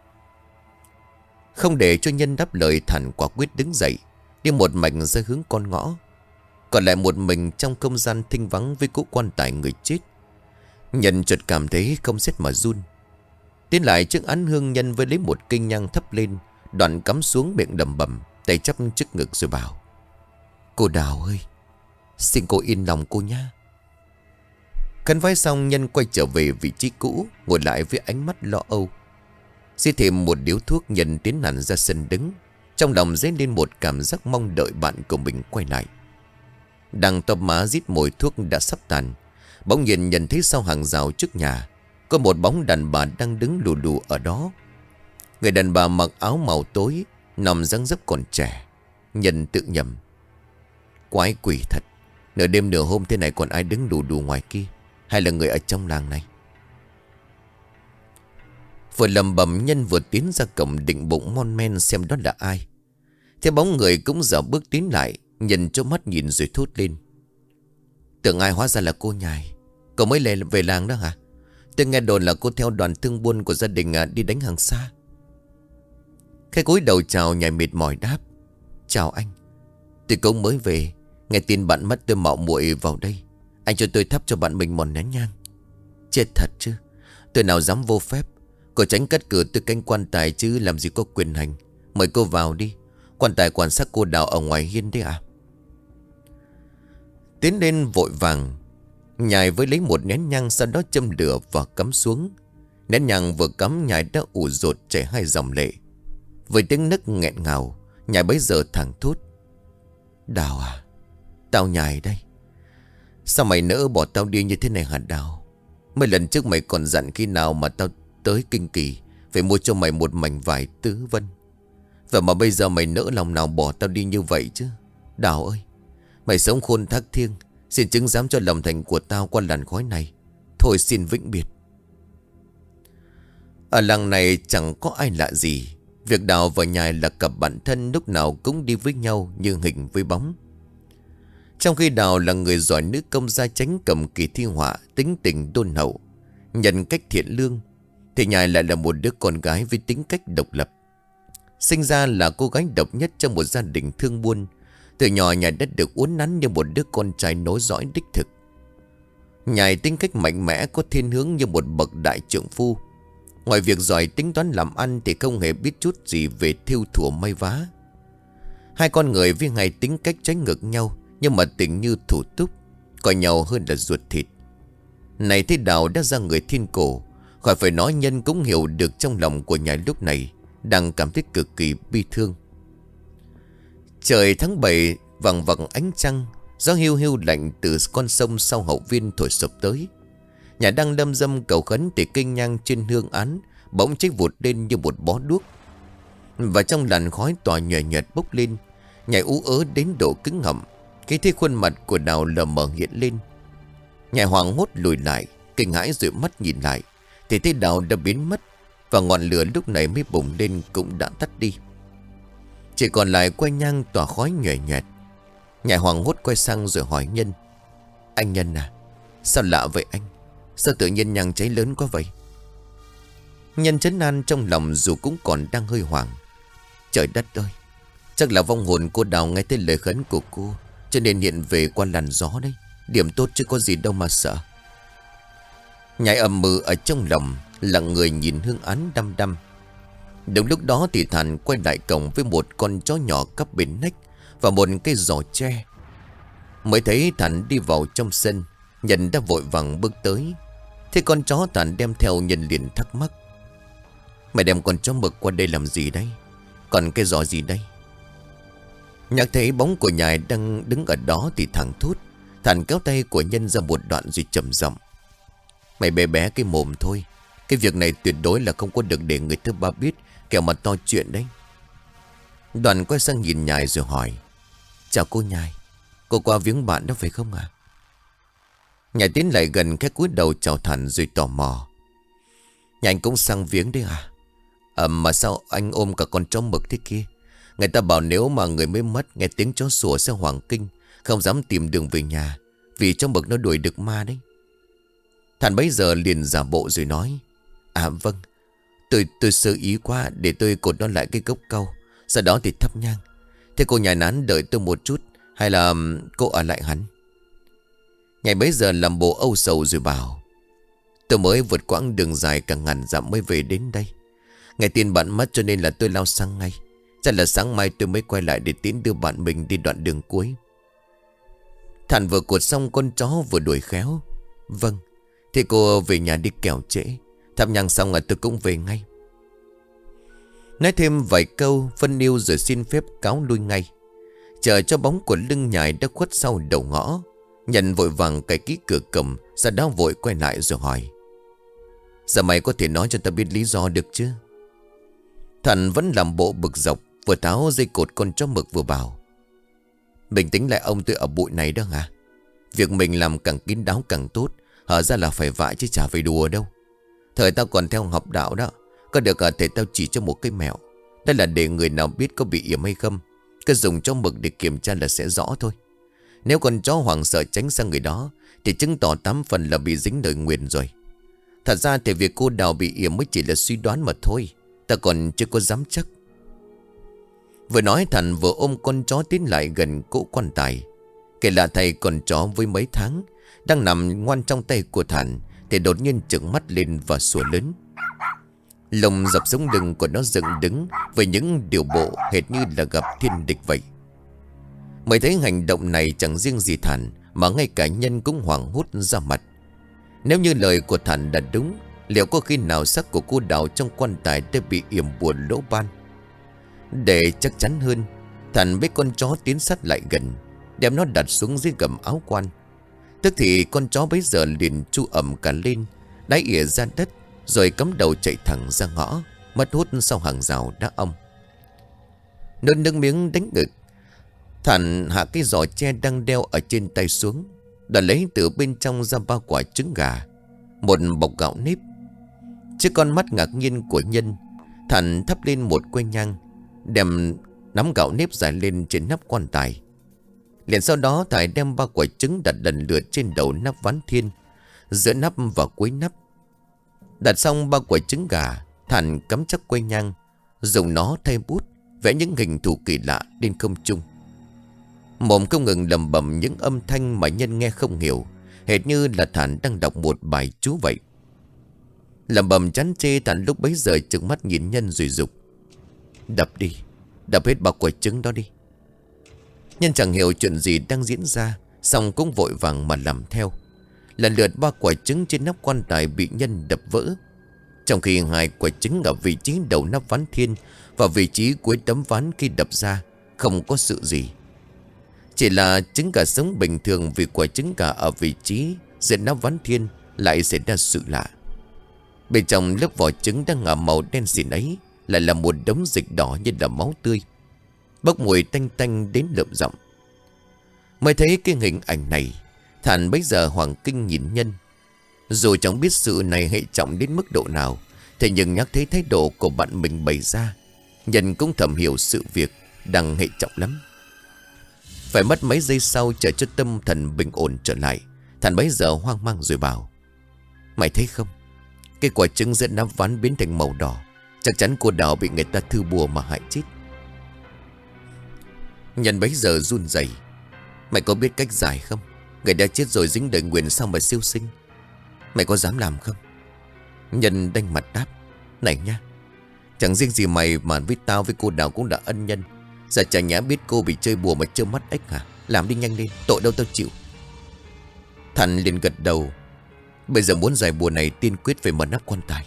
Không để cho Nhân đáp lời, Thản quả quyết đứng dậy, đi một mạch ra hướng con ngõ. Còn lại một mình trong không gian thinh vắng với cỗ quan tài người chết. Nhân chợt cảm thấy không rét mà run. Tiến lại trước án hương, Nhân với lấy một cây nhang thắp lên, đoạn cắm xuống miệng đầm bầm, tay chắp trước ngực rồi bảo: Cô Đào ơi, xin cô yên lòng cô nha. Khấn vái xong, Nhân quay trở về vị trí cũ, ngồi lại với ánh mắt lo âu. Xí thêm một điếu thuốc, Nhân tiến hẳn ra sân đứng, trong lòng dấy lên một cảm giác mong đợi bạn của mình quay lại. Đang tóm má rít mùi thuốc đã sắp tàn, bỗng nhiên Nhân thấy sau hàng rào trước nhà có một bóng đàn bà đang đứng lù lù ở đó. Người đàn bà mặc áo màu tối, nằm dang dấp còn trẻ. Nhân tự nhầm: Quái quỷ thật, nửa đêm nửa hôm thế này còn ai đứng lù lù ngoài kia? Hay là người ở trong làng này? Vừa lầm bầm, Nhân vừa tiến ra cổng định bụng mon men xem đó là ai. Thế bóng người cũng dạo bước tiến lại. Nhân cho mắt nhìn rồi thốt lên: Tưởng ai hóa ra là cô Nhài. Cậu mới về làng đó hả? Tôi nghe đồn là cô theo đoàn thương buôn của gia đình đi đánh hàng xa. Cái cúi đầu chào, Nhài mệt mỏi đáp: Chào anh, tôi cũng mới về. Nghe tin bạn mất tôi mạo muội vào đây. Anh cho tôi thắp cho bạn mình một nén nhang. Chết thật chứ, tôi nào dám vô phép. Cô tránh cắt cửa tôi canh quan tài chứ làm gì có quyền hành. Mời cô vào đi. Quan tài quan sát cô Đào ở ngoài hiên đấy à? Tiến lên vội vàng, Nhài với lấy một nén nhang, sau đó châm lửa và cắm xuống. Nén nhang vừa cắm, Nhài đã ủ rột chảy hai dòng lệ. Với tiếng nấc nghẹn ngào, Nhài bấy giờ thẳng thốt: Đào à, tao Nhài đây. Sao mày nỡ bỏ tao đi như thế này hả Đào? Mấy lần trước mày còn dặn khi nào mà tao tới Kinh Kỳ phải mua cho mày một mảnh vải tứ vân. Vậy mà bây giờ mày nỡ lòng nào bỏ tao đi như vậy chứ? Đào ơi, mày sống khôn thác thiêng, xin chứng giám cho lòng thành của tao qua làn khói này. Thôi xin vĩnh biệt. Ở làng này chẳng có ai lạ gì. Việc Đào và Nhài là cặp bạn thân, lúc nào cũng đi với nhau như hình với bóng. Trong khi Đào là người giỏi nữ công gia chánh cầm kỳ thi họa, tính tình đôn hậu, nhân cách thiện lương, thì Nhài lại là một đứa con gái với tính cách độc lập. Sinh ra là cô gái độc nhất trong một gia đình thương buôn. Từ nhỏ Nhài đã được uốn nắn như một đứa con trai nối dõi đích thực. Nhài tính cách mạnh mẽ, có thiên hướng như một bậc đại trượng phu. Ngoài việc giỏi tính toán làm ăn thì không hề biết chút gì về thêu thùa may vá. Hai con người với ngày tính cách trái ngược nhau, nhưng mà tình như thủ túc, coi nhau hơn là ruột thịt. Này thế Đào đã ra người thiên cổ, khỏi phải nói Nhân cũng hiểu được trong lòng của Nhài lúc này đang cảm thấy cực kỳ bi thương. Trời tháng 7 vằng vằng ánh trăng, gió hiu hiu lạnh từ con sông sau hậu viên thổi sụp tới. Nhài đang đâm dâm cầu khấn thì cây nhang trên hương án bỗng cháy vụt lên như một bó đuốc. Và trong làn khói tỏa nhòe nhòe bốc lên, Nhài ú ớ đến độ cứng họng. Khi thấy khuôn mặt của Đào lờ mờ hiện lên, Nhài hoảng hốt lùi lại, kinh hãi rồi mắt nhìn lại, thì thấy Đào đã biến mất. Và ngọn lửa lúc này mới bùng lên cũng đã tắt đi. Chỉ còn lại que nhang tỏa khói nhòe nhòe. Nhài hoảng hốt quay sang rồi hỏi Nhân: Anh Nhân à, sao lạ vậy anh? Sao tự nhiên nhang cháy lớn quá vậy? Nhân trấn an trong lòng dù cũng còn đang hơi hoảng: Trời đất ơi, chắc là vong hồn cô Đào nghe thấy lời khấn của cô, cho nên hiện về qua làn gió đấy. Điểm tốt chứ có gì đâu mà sợ. Nhài ầm mừ ở trong lòng, lặng người nhìn hương án đăm đăm. Đúng lúc đó thì Thản quay lại cổng với một con chó nhỏ cắp bên nách và một cây giỏ tre. Mới thấy Thành đi vào trong sân. Nhân đã vội vàng bước tới. Thế con chó Thành đem theo, Nhân liền thắc mắc: mày đem con chó mực qua đây làm gì đấy? Còn cái giò gì đây? Nhạc thấy bóng của nhài đang đứng ở đó thì thẳng thốt. Thành kéo tay của Nhân ra một đoạn rồi trầm giọng: mày bé bé cái mồm thôi. Cái việc này tuyệt đối là không có được để người thứ ba biết, kẻo mà to chuyện đấy. Đoàn quay sang nhìn nhài rồi hỏi: chào cô nhài, cô qua viếng bạn đó phải không ạ? Nhài tiến lại gần cái cúi đầu chào Thành rồi tò mò: nhà anh cũng sang viếng đấy à? Mà sao anh ôm cả con chó mực thế kia? Người ta bảo nếu mà người mới mất, nghe tiếng chó sủa sẽ hoảng kinh, không dám tìm đường về nhà, vì chó mực nó đuổi được ma đấy. Thành bấy giờ liền giả bộ rồi nói: à vâng, tôi sơ ý quá, để tôi cột nó lại cái gốc cau, sau đó thì thắp nhang. Thế cô nhài nán đợi tôi một chút, hay là cô ở lại hẳn? Nhài bấy giờ làm bộ âu sầu rồi bảo: tôi mới vượt quãng đường dài cả ngàn dặm mới về đến đây. Nghe tin bạn mất cho nên là tôi lao sang ngay. Chắc là sáng mai tôi mới quay lại để tiễn đưa bạn mình đi đoạn đường cuối. Thành vừa cột xong con chó vừa đuổi khéo: vâng, thế cô về nhà đi kẻo trễ. Thắp nhang xong là tôi cũng về ngay. Nói thêm vài câu phân yêu rồi xin phép cáo lui ngay. Chờ cho bóng của lưng nhài đã khuất sau đầu ngõ. Nhận vội vàng cài kỹ cửa cầm, sau đó vội quay lại rồi hỏi: giờ mày có thể nói cho ta biết lý do được chứ? Thành vẫn làm bộ bực dọc, vừa tháo dây cột con chó mực vừa bảo: bình tĩnh lại ông, tôi ở bụi này đó hả? Việc mình làm càng kín đáo càng tốt, hở ra là phải vạ chứ chả phải đùa đâu. Thời tao còn theo học đạo đó, có được thầy tao chỉ cho một cái mẹo. Đó là để người nào biết có bị yểm hay không, cứ dùng chó mực để kiểm tra là sẽ rõ thôi. Nếu con chó hoảng sợ tránh sang người đó thì chứng tỏ 8 phần là bị dính đời nguyền rồi. Thật ra thì việc cô Đào bị yểm mới chỉ là suy đoán mà thôi, ta còn chưa có dám chắc. Vừa nói Thành vừa ôm con chó tiến lại gần cỗ quan tài. Kể lạ thầy, con chó với mấy tháng đang nằm ngoan trong tay của Thành thì đột nhiên trợn mắt lên và sủa lớn. Lồng dập sống lưng của nó dựng đứng với những điều bộ hệt như là gặp thiên địch vậy. Mới thấy hành động này chẳng riêng gì Thành, mà ngay cả Nhân cũng hoảng hốt ra mặt. Nếu như lời của Thành là đúng, liệu có khi nào xác của cô Đào trong quan tài đã bị yểm bùa lỗ ban? Để chắc chắn hơn, Thành biết con chó tiến sát lại gần, đem nó đặt xuống dưới gầm áo quan. Tức thì con chó bấy giờ liền chu ẩm cả lên, đáy ỉa ra đất, rồi cắm đầu chạy thẳng ra ngõ, mất hút sau hàng rào đá ong. Nôn nước miếng đánh ngực, Thành hạ cái giỏ tre đang đeo ở trên tay xuống, đã lấy từ bên trong ra 3 quả trứng gà, một bọc gạo nếp. Trước con mắt ngạc nhiên của Nhân, Thành thắp lên một que nhang, đem nắm gạo nếp rải lên trên nắp quan tài. Liền sau đó Thầy đem 3 quả trứng đặt lần lượt trên đầu nắp ván thiên, giữa nắp và cuối nắp. Đặt xong 3 quả trứng gà, Thành cắm chắc que nhang, dùng nó thay bút vẽ những hình thù kỳ lạ lên không trung. Mồm không ngừng lẩm bẩm những âm thanh mà Nhân nghe không hiểu, hệt như là Thành đang đọc một bài chú vậy. Lẩm bẩm chán chê, Thành lúc bấy giờ trừng mắt nhìn Nhân rồi dục: đập đi, đập hết 3 quả trứng đó đi. Nhân chẳng hiểu chuyện gì đang diễn ra, xong cũng vội vàng mà làm theo. Lần lượt 3 quả trứng trên nắp quan tài bị Nhân đập vỡ, trong khi 2 quả trứng ở vị trí đầu nắp ván thiên và vị trí cuối tấm ván khi đập ra không có sự gì. Chỉ là trứng gà sống bình thường, vì quả trứng gà ở vị trí giữa nắp ván thiên lại xảy ra sự lạ. Bên trong lớp vỏ trứng đang ngả màu đen xỉn ấy lại là một đống dịch đỏ như là máu tươi, bốc mùi tanh tanh đến lợm giọng. Mới thấy cái hình ảnh này, Thành bấy giờ hoàng kinh nhìn Nhân. Dù chẳng biết sự này hệ trọng đến mức độ nào, thế nhưng nhắc thấy thái độ của bạn mình bày ra, Nhân cũng thầm hiểu sự việc đang hệ trọng lắm. Phải mất mấy giây sau chờ cho tâm thần bình ổn trở lại, Thành bấy giờ hoang mang rồi bảo: mày thấy không, cái quả trứng giữa nắp ván biến thành màu đỏ, chắc chắn cô Đào bị người ta thư bùa mà hại chết. Nhân bấy giờ run rẩy: mày có biết cách giải không? Người đã chết rồi dính đời nguyền sao mà siêu sinh? Mày có dám làm không? Nhân đanh mặt đáp: này nha, chẳng riêng gì mày mà với tao với cô Đào cũng đã ân nhân. Giờ chả nhẽ biết cô bị chơi bùa mà trơ mắt ếch hả? Làm đi nhanh lên, tội đâu tao chịu. Thành liền gật đầu. Bây giờ muốn giải bùa này tiên quyết phải mở nắp quan tài.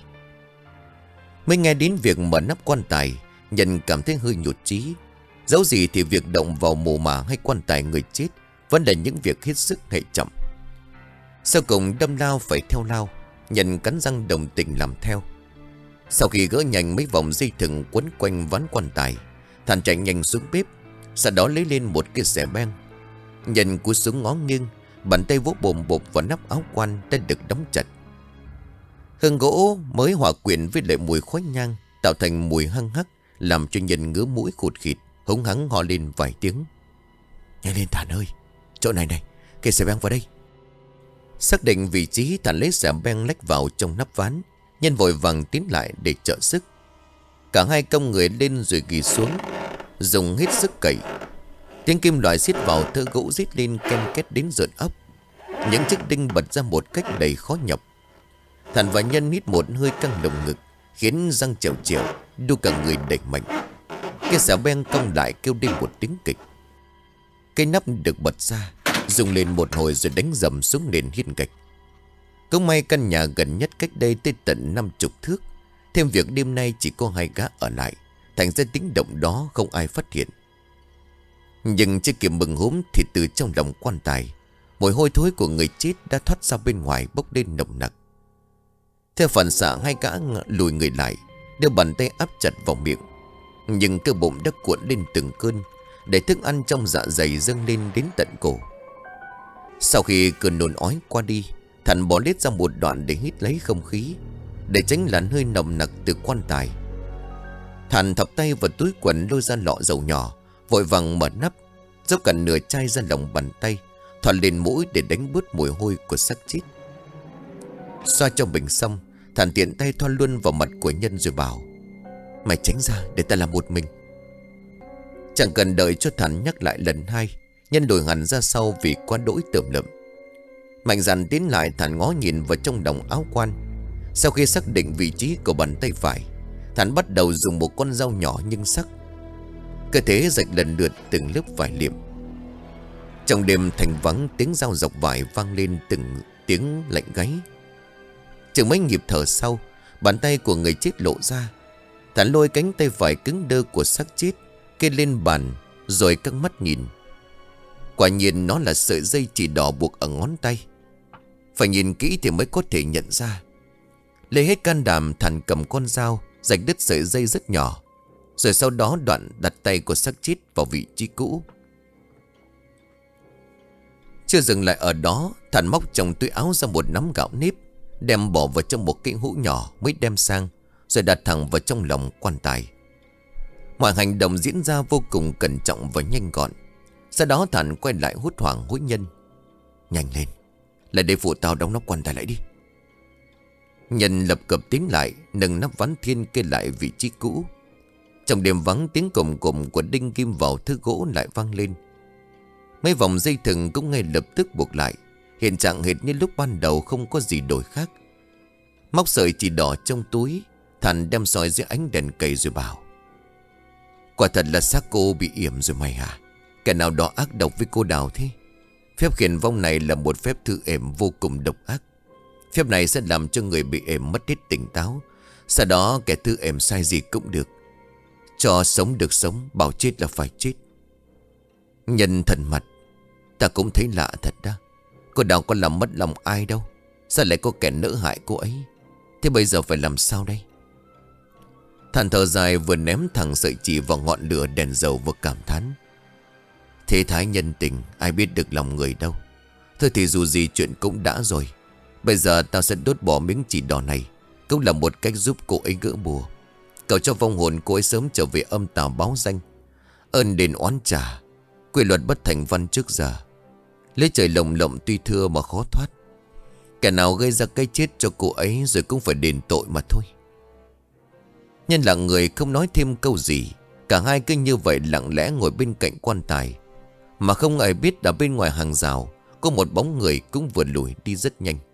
Mới nghe đến việc mở nắp quan tài, Nhân cảm thấy hơi nhụt chí. Dẫu gì thì việc động vào mồ mả hay quan tài người chết vẫn là những việc hết sức hệ trọng. Sau cùng đâm lao phải theo lao, Nhân cắn răng đồng tình làm theo. Sau khi gỡ nhanh mấy vòng dây thừng quấn quanh ván quan tài, Thành chạy nhanh xuống bếp, sau đó lấy lên một cái xẻ beng. Nhân cúi xuống ngó nghiêng, bàn tay vỗ bồm bộp vào nắp áo quan đã được đóng chặt. Hương gỗ mới hòa quyện với lại mùi khói nhang tạo thành mùi hăng hắc, làm cho Nhân ngứa mũi khụt khịt, hống hắng ho lên vài tiếng. Nhanh lên Thành ơi, chỗ này này, cái xẻ beng vào đây. Xác định vị trí, Thành lấy xẻ beng lách vào trong nắp ván. Nhân vội vàng tiến lại để trợ sức. Cả hai cong người lên rồi ghi xuống, dùng hết sức cậy. Tiếng kim loại xiết vào thớ gỗ rít lên ken két đến rợn óc. Những chiếc đinh bật ra một cách đầy khó nhọc. Thành và Nhân hít một hơi căng lồng ngực, khiến răng trèo trèo, đu cả người đẩy mạnh. Cái xà beng cong lại kêu lên một tiếng kịch. Cái nắp được bật ra, rung lên một hồi rồi đánh dầm xuống nền hiên gạch. Cũng may căn nhà gần nhất cách đây tới tận 50 thước. Thêm việc đêm nay chỉ có hai gã ở lại, thành ra tiếng động đó không ai phát hiện. Nhưng chưa kịp mừng húm thì từ trong lòng quan tài, mùi hôi thối của người chết đã thoát ra bên ngoài bốc lên nồng nặc. Theo phản xạ, hai gã lùi người lại, đưa bàn tay áp chặt vào miệng. Nhưng cơ bụng đã cuộn lên từng cơn, để thức ăn trong dạ dày dâng lên đến tận cổ. Sau khi cơn nôn ói qua đi, Thành bỏ lết ra một đoạn để hít lấy không khí, để tránh làn hơi nồng nặc từ quan tài. Thành thọc tay vào túi quần lôi ra lọ dầu nhỏ, vội vàng mở nắp, dốc cả nửa chai ra lòng bàn tay, thoa lên mũi để đánh bớt mùi hôi của xác chết. Xoa cho bình xong, Thành tiện tay thoa luôn vào mặt của Nhân rồi bảo: Mày tránh ra để ta làm một mình. Chẳng cần đợi cho Thành nhắc lại lần hai, Nhân lùi hẳn ra sau vì quá đỗi tởm lợm. Mạnh dạn tiến lại, Thành ngó nhìn vào trong đồng áo quan. Sau khi xác định vị trí của bàn tay phải, Thành bắt đầu dùng một con dao nhỏ nhưng sắc, cơ thể rạch lần lượt từng lớp vải liệm. Trong đêm thành vắng, tiếng dao dọc vải vang lên từng tiếng lạnh gáy. Chừng mấy nhịp thở sau, bàn tay của người chết lộ ra. Thành lôi cánh tay phải cứng đơ của xác chết kê lên bàn, rồi căng mắt nhìn. Quả nhiên nó là sợi dây chỉ đỏ buộc ở ngón tay. Phải nhìn kỹ thì mới có thể nhận ra. Lấy hết can đảm, Thành cầm con dao rạch đứt sợi dây rất nhỏ, rồi sau đó đoạn đặt tay của xác chết vào vị trí cũ. Chưa dừng lại ở đó, Thành móc trong túi áo ra một nắm gạo nếp, đem bỏ vào trong một cái hũ nhỏ mới đem sang, rồi đặt thẳng vào trong lòng quan tài. Mọi hành động diễn ra vô cùng cẩn trọng và nhanh gọn. Sau đó Thành quay lại hốt hoảng hối Nhân: Nhanh lên, lại để phụ tao đóng nắp quan tài lại đi. Nhân lập cập tiến lại, nâng nắp ván thiên kê lại vị trí cũ. Trong đêm vắng, tiếng cồm cồm của đinh kim vào thớ gỗ lại vang lên. Mấy vòng dây thừng cũng ngay lập tức buộc lại. Hiện trạng hệt như lúc ban đầu, không có gì đổi khác. Móc sợi chỉ đỏ trong túi, Thành đem soi dưới ánh đèn cầy rồi bảo: Quả thật là xác cô bị yểm rồi mày hả? Kẻ nào đó ác độc với cô Đào thế? Phép khiển vong này là một phép thư ểm vô cùng độc ác. Phép này sẽ làm cho người bị ểm mất hết tỉnh táo. Sau đó kẻ thư ểm sai gì cũng được, cho sống được sống, bảo chết là phải chết. Nhân thần mặt: Ta cũng thấy lạ thật đó. Cô Đào có làm mất lòng ai đâu, sao lại có kẻ nỡ hại cô ấy? Thế bây giờ phải làm sao đây? Thành thở dài, vừa ném thẳng sợi chỉ vào ngọn lửa đèn dầu, vừa cảm thán: Thế thái nhân tình, ai biết được lòng người đâu. Thôi thì dù gì chuyện cũng đã rồi. Bây giờ tao sẽ đốt bỏ miếng chỉ đỏ này, cũng là một cách giúp cô ấy gỡ bùa, cầu cho vong hồn cô ấy sớm trở về âm tào báo danh, ơn đền oán trả, quy luật bất thành văn trước giờ. Lấy trời lồng lộng tuy thưa mà khó thoát. Kẻ nào gây ra cái chết cho cô ấy rồi cũng phải đền tội mà thôi. Nhân là người không nói thêm câu gì. Cả hai cứ như vậy lặng lẽ ngồi bên cạnh quan tài, mà không ai biết ở bên ngoài hàng rào có một bóng người cũng vừa lùi đi rất nhanh.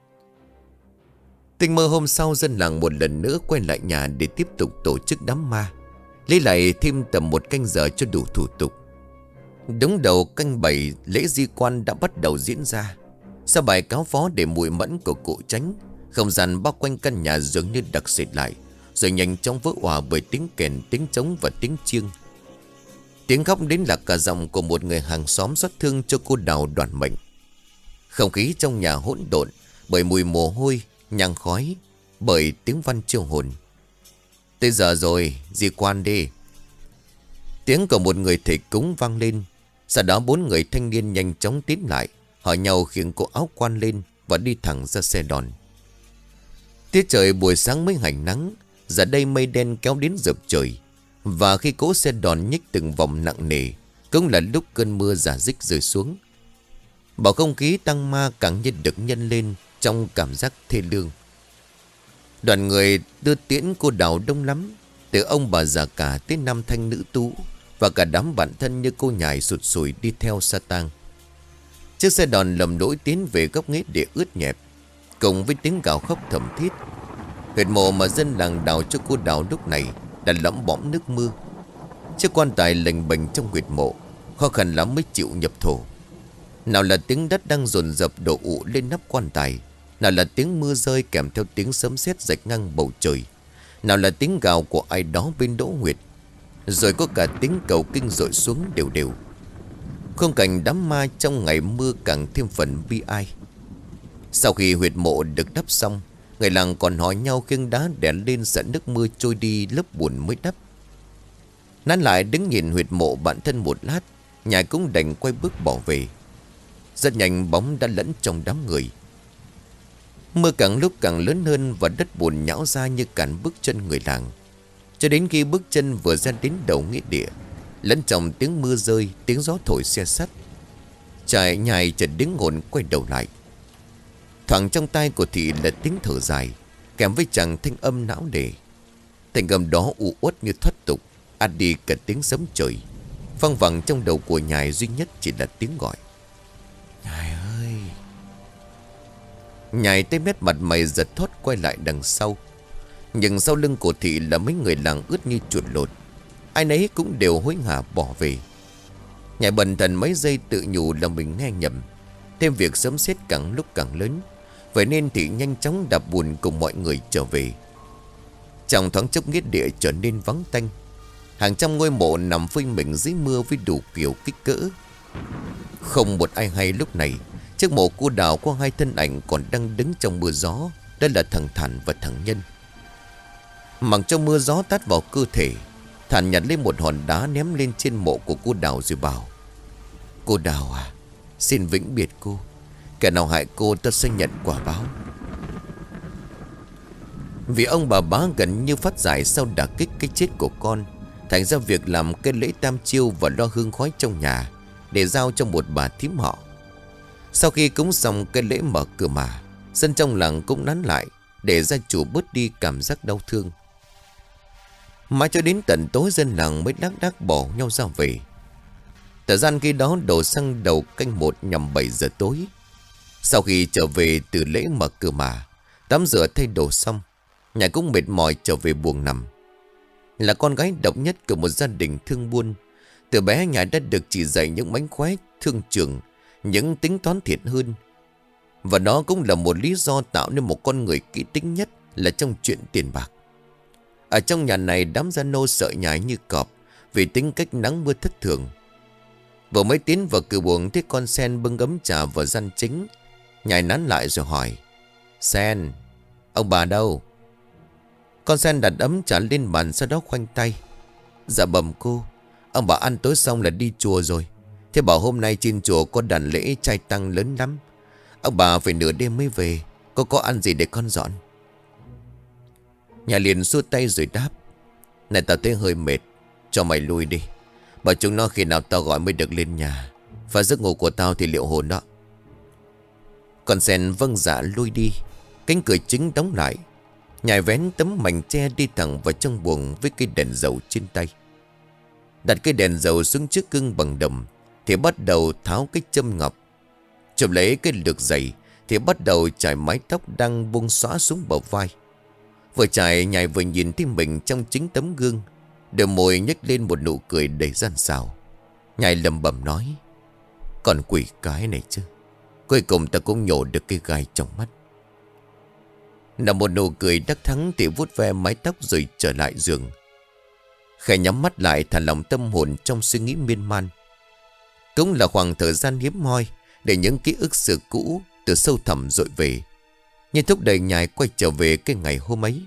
Tình mơ hôm sau, dân làng một lần nữa quay lại nhà để tiếp tục tổ chức đám ma, lấy lại thêm tầm 1 canh giờ cho đủ thủ tục. Đúng đầu canh 7, lễ di quan đã bắt đầu diễn ra. Sau bài cáo phó để mùi mẫn của cụ Chánh, không gian bao quanh căn nhà dường như đặc sệt lại, rồi nhanh chóng vỡ òa bởi tiếng kèn, tiếng trống và tiếng chiêng. Tiếng khóc đến là cả giọng của một người hàng xóm xót thương cho cô Đào đoản mệnh. Không khí trong nhà hỗn độn bởi mùi mồ hôi, nhang khói, bởi tiếng văn chiêu hồn. Tới giờ rồi, di quan đi. Tiếng của một người thầy cúng vang lên. Sau đó 4 người thanh niên nhanh chóng tiến lại, hỏi nhau khiêng cổ áo quan lên và đi thẳng ra xe đòn. Tiết trời buổi sáng mới hảnh nắng, giờ đây mây đen kéo đến dợp trời. Và khi cỗ xe đòn nhích từng vòng nặng nề, cũng là lúc cơn mưa rả rích rơi xuống. Bầu không khí tăng ma càng như được nhân lên trong cảm giác thê lương. Đoàn người đưa tiễn cô Đào đông lắm, từ ông bà già cả tới nam thanh nữ tú, và cả đám bạn thân như cô nhài sụt sùi đi theo sa tang. Chiếc xe đòn lầm lỗi tiến về góc nghĩa địa ướt nhẹp, cùng với tiếng gào khóc thầm thiết. Huyệt mộ mà dân làng đào cho cô Đào lúc này đã lẫm bõm nước mưa. Chiếc quan tài lềnh bềnh trong huyệt mộ, khó khăn lắm mới chịu nhập thổ. Nào là tiếng đất đang dồn dập đổ ụ lên nắp quan tài, nào là tiếng mưa rơi kèm theo tiếng sấm sét rạch ngang bầu trời, nào là tiếng gào của ai đó bên đỗ huyệt, rồi có cả tiếng cầu kinh dội xuống đều đều. Khung cảnh đám ma trong ngày mưa càng thêm phần bi ai. Sau khi huyệt mộ được đắp xong, người làng còn hỏi nhau khiêng đá đè lên sợ nước mưa trôi đi lớp bùn mới đắp. Nán lại đứng nhìn huyệt mộ bản thân một lát, nhà cũng đành quay bước bỏ về. Rất nhanh bóng đã lẫn trong đám người. Mưa càng lúc càng lớn hơn và đất bùn nhão ra như cản bước chân người làng. Cho đến khi bước chân vừa ra đến đầu nghĩa địa, lẫn trong tiếng mưa rơi, tiếng gió thổi xe sắt, Trải nhài chợt đứng ngổn quay đầu lại. Thoảng trong tai của Thị là tiếng thở dài, kèm với chàng thanh âm não nề. Thanh âm đó u uất như thoát tục, át đi cả tiếng sấm trời. Văng vẳng trong đầu của nhài duy nhất chỉ là tiếng gọi: Nhài ơi. Nhài tay mét mặt mày giật thót quay lại đằng sau. Nhưng sau lưng của Thị là mấy người làng ướt như chuột lột. Ai nấy cũng đều hối hả bỏ về. Nhài bần thần mấy giây tự nhủ là mình nghe nhầm. Thêm việc sấm sét càng lúc càng lớn, vậy nên Thị nhanh chóng đạp bùn cùng mọi người trở về. Trong thoáng chốc nghĩa địa trở nên vắng tanh. Hàng trăm ngôi mộ nằm phơi mình dưới mưa với đủ kiểu kích cỡ. Không một ai hay lúc này trước mộ cô Đào có hai thân ảnh còn đang đứng trong mưa gió. Đó là thằng Thản và thằng Nhân. Mặc cho mưa gió tát vào cơ thể, Thản nhặt lên một hòn đá ném lên trên mộ của cô Đào rồi bảo: Cô Đào à, xin vĩnh biệt cô. Kẻ nào hại cô ta sẽ nhận quả báo. Vì ông bà bá gần như phát giải sau đả kích cái chết của con, thành ra việc làm cái lễ tam chiêu và lo hương khói trong nhà để giao cho một bà thím họ. Sau khi cúng xong cái lễ mở cửa mà, dân trong làng cũng nán lại để gia chủ bớt đi cảm giác đau thương. Mãi cho đến tận tối dân làng mới đắc đắc bỏ nhau ra về. Thời gian khi đó đổ sang đầu canh 1 nhằm 7 giờ tối. Sau khi trở về từ lễ mở cửa mà, tắm rửa thay đồ xong, nhà cũng mệt mỏi trở về buồng nằm. Là con gái độc nhất của một gia đình thương buôn, từ bé nhà đã được chỉ dạy những mánh khóe thương trường, những tính toán thiệt hơn. Và đó cũng là một lý do tạo nên một con người kỹ tính nhất là trong chuyện tiền bạc. Ở trong nhà này đám gia nô sợ nhái như cọp vì tính cách nắng mưa thất thường. Vừa mới tiến vào cửa buồng thấy con Sen bưng ấm trà vào gian chính. Nhài nán lại rồi hỏi: Sen, ông bà đâu? Con Sen đặt ấm trà lên bàn, sau đó khoanh tay: Dạ bẩm cô, ông bà ăn tối xong là đi chùa rồi. Thế bảo hôm nay trên chùa có đàn lễ trai tăng lớn lắm. Ông bà phải nửa đêm mới về. Cô có ăn gì để con dọn? Nhà liền xua tay rồi đáp: Này tao thấy hơi mệt, cho mày lui đi. Bảo chúng nó khi nào tao gọi mới được lên nhà. Và giấc ngủ của tao thì liệu hồn đó. Con Sen vâng dạ lui đi. Cánh cửa chính đóng lại. Nhài vén tấm mảnh tre đi thẳng vào trong buồng với cây đèn dầu trên tay. Đặt cây đèn dầu xuống trước gương bằng đồng thì bắt đầu tháo cái châm ngọc. Chụp lấy cái lược giày thì bắt đầu chải mái tóc đang buông xõa xuống bờ vai. Vừa chải, Nhài vừa nhìn thấy mình trong chính tấm gương. Đôi môi nhếch lên một nụ cười đầy gian xảo. Nhài lầm bầm nói: Còn quỷ cái này chứ. Cuối cùng ta cũng nhổ được cái gai trong mắt. Nằm một nụ cười đắc thắng thì vuốt ve mái tóc rồi trở lại giường. Khẽ nhắm mắt lại thả lòng tâm hồn trong suy nghĩ miên man. Cũng là khoảng thời gian hiếm hoi để những ký ức xưa cũ từ sâu thẳm dội về, như thúc đẩy Nhài quay trở về cái ngày hôm ấy.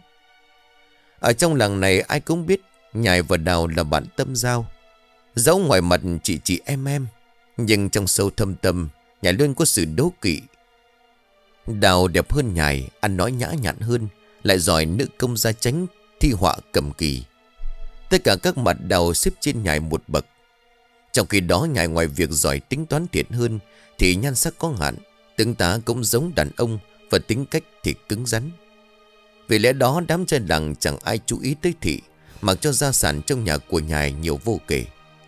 Ở trong làng này ai cũng biết Nhài và Đào là bạn tâm giao. Dẫu ngoài mặt chị em, nhưng trong sâu thâm tâm Nhài luôn có sự đố kỵ. Đào đẹp hơn Nhài, ăn nói nhã nhặn hơn, lại giỏi nữ công gia chánh, thi họa cầm kỳ. Tất cả các mặt Đào xếp trên Nhài một bậc. Trong khi đó Nhài ngoài việc giỏi tính toán thiện hơn thì nhan sắc có hạn, tướng tá cũng giống đàn ông và tính cách thì cứng rắn. Vì lẽ đó đám trai làng chẳng ai chú ý tới thị, mặc cho gia sản trong nhà của Nhài nhiều vô kể.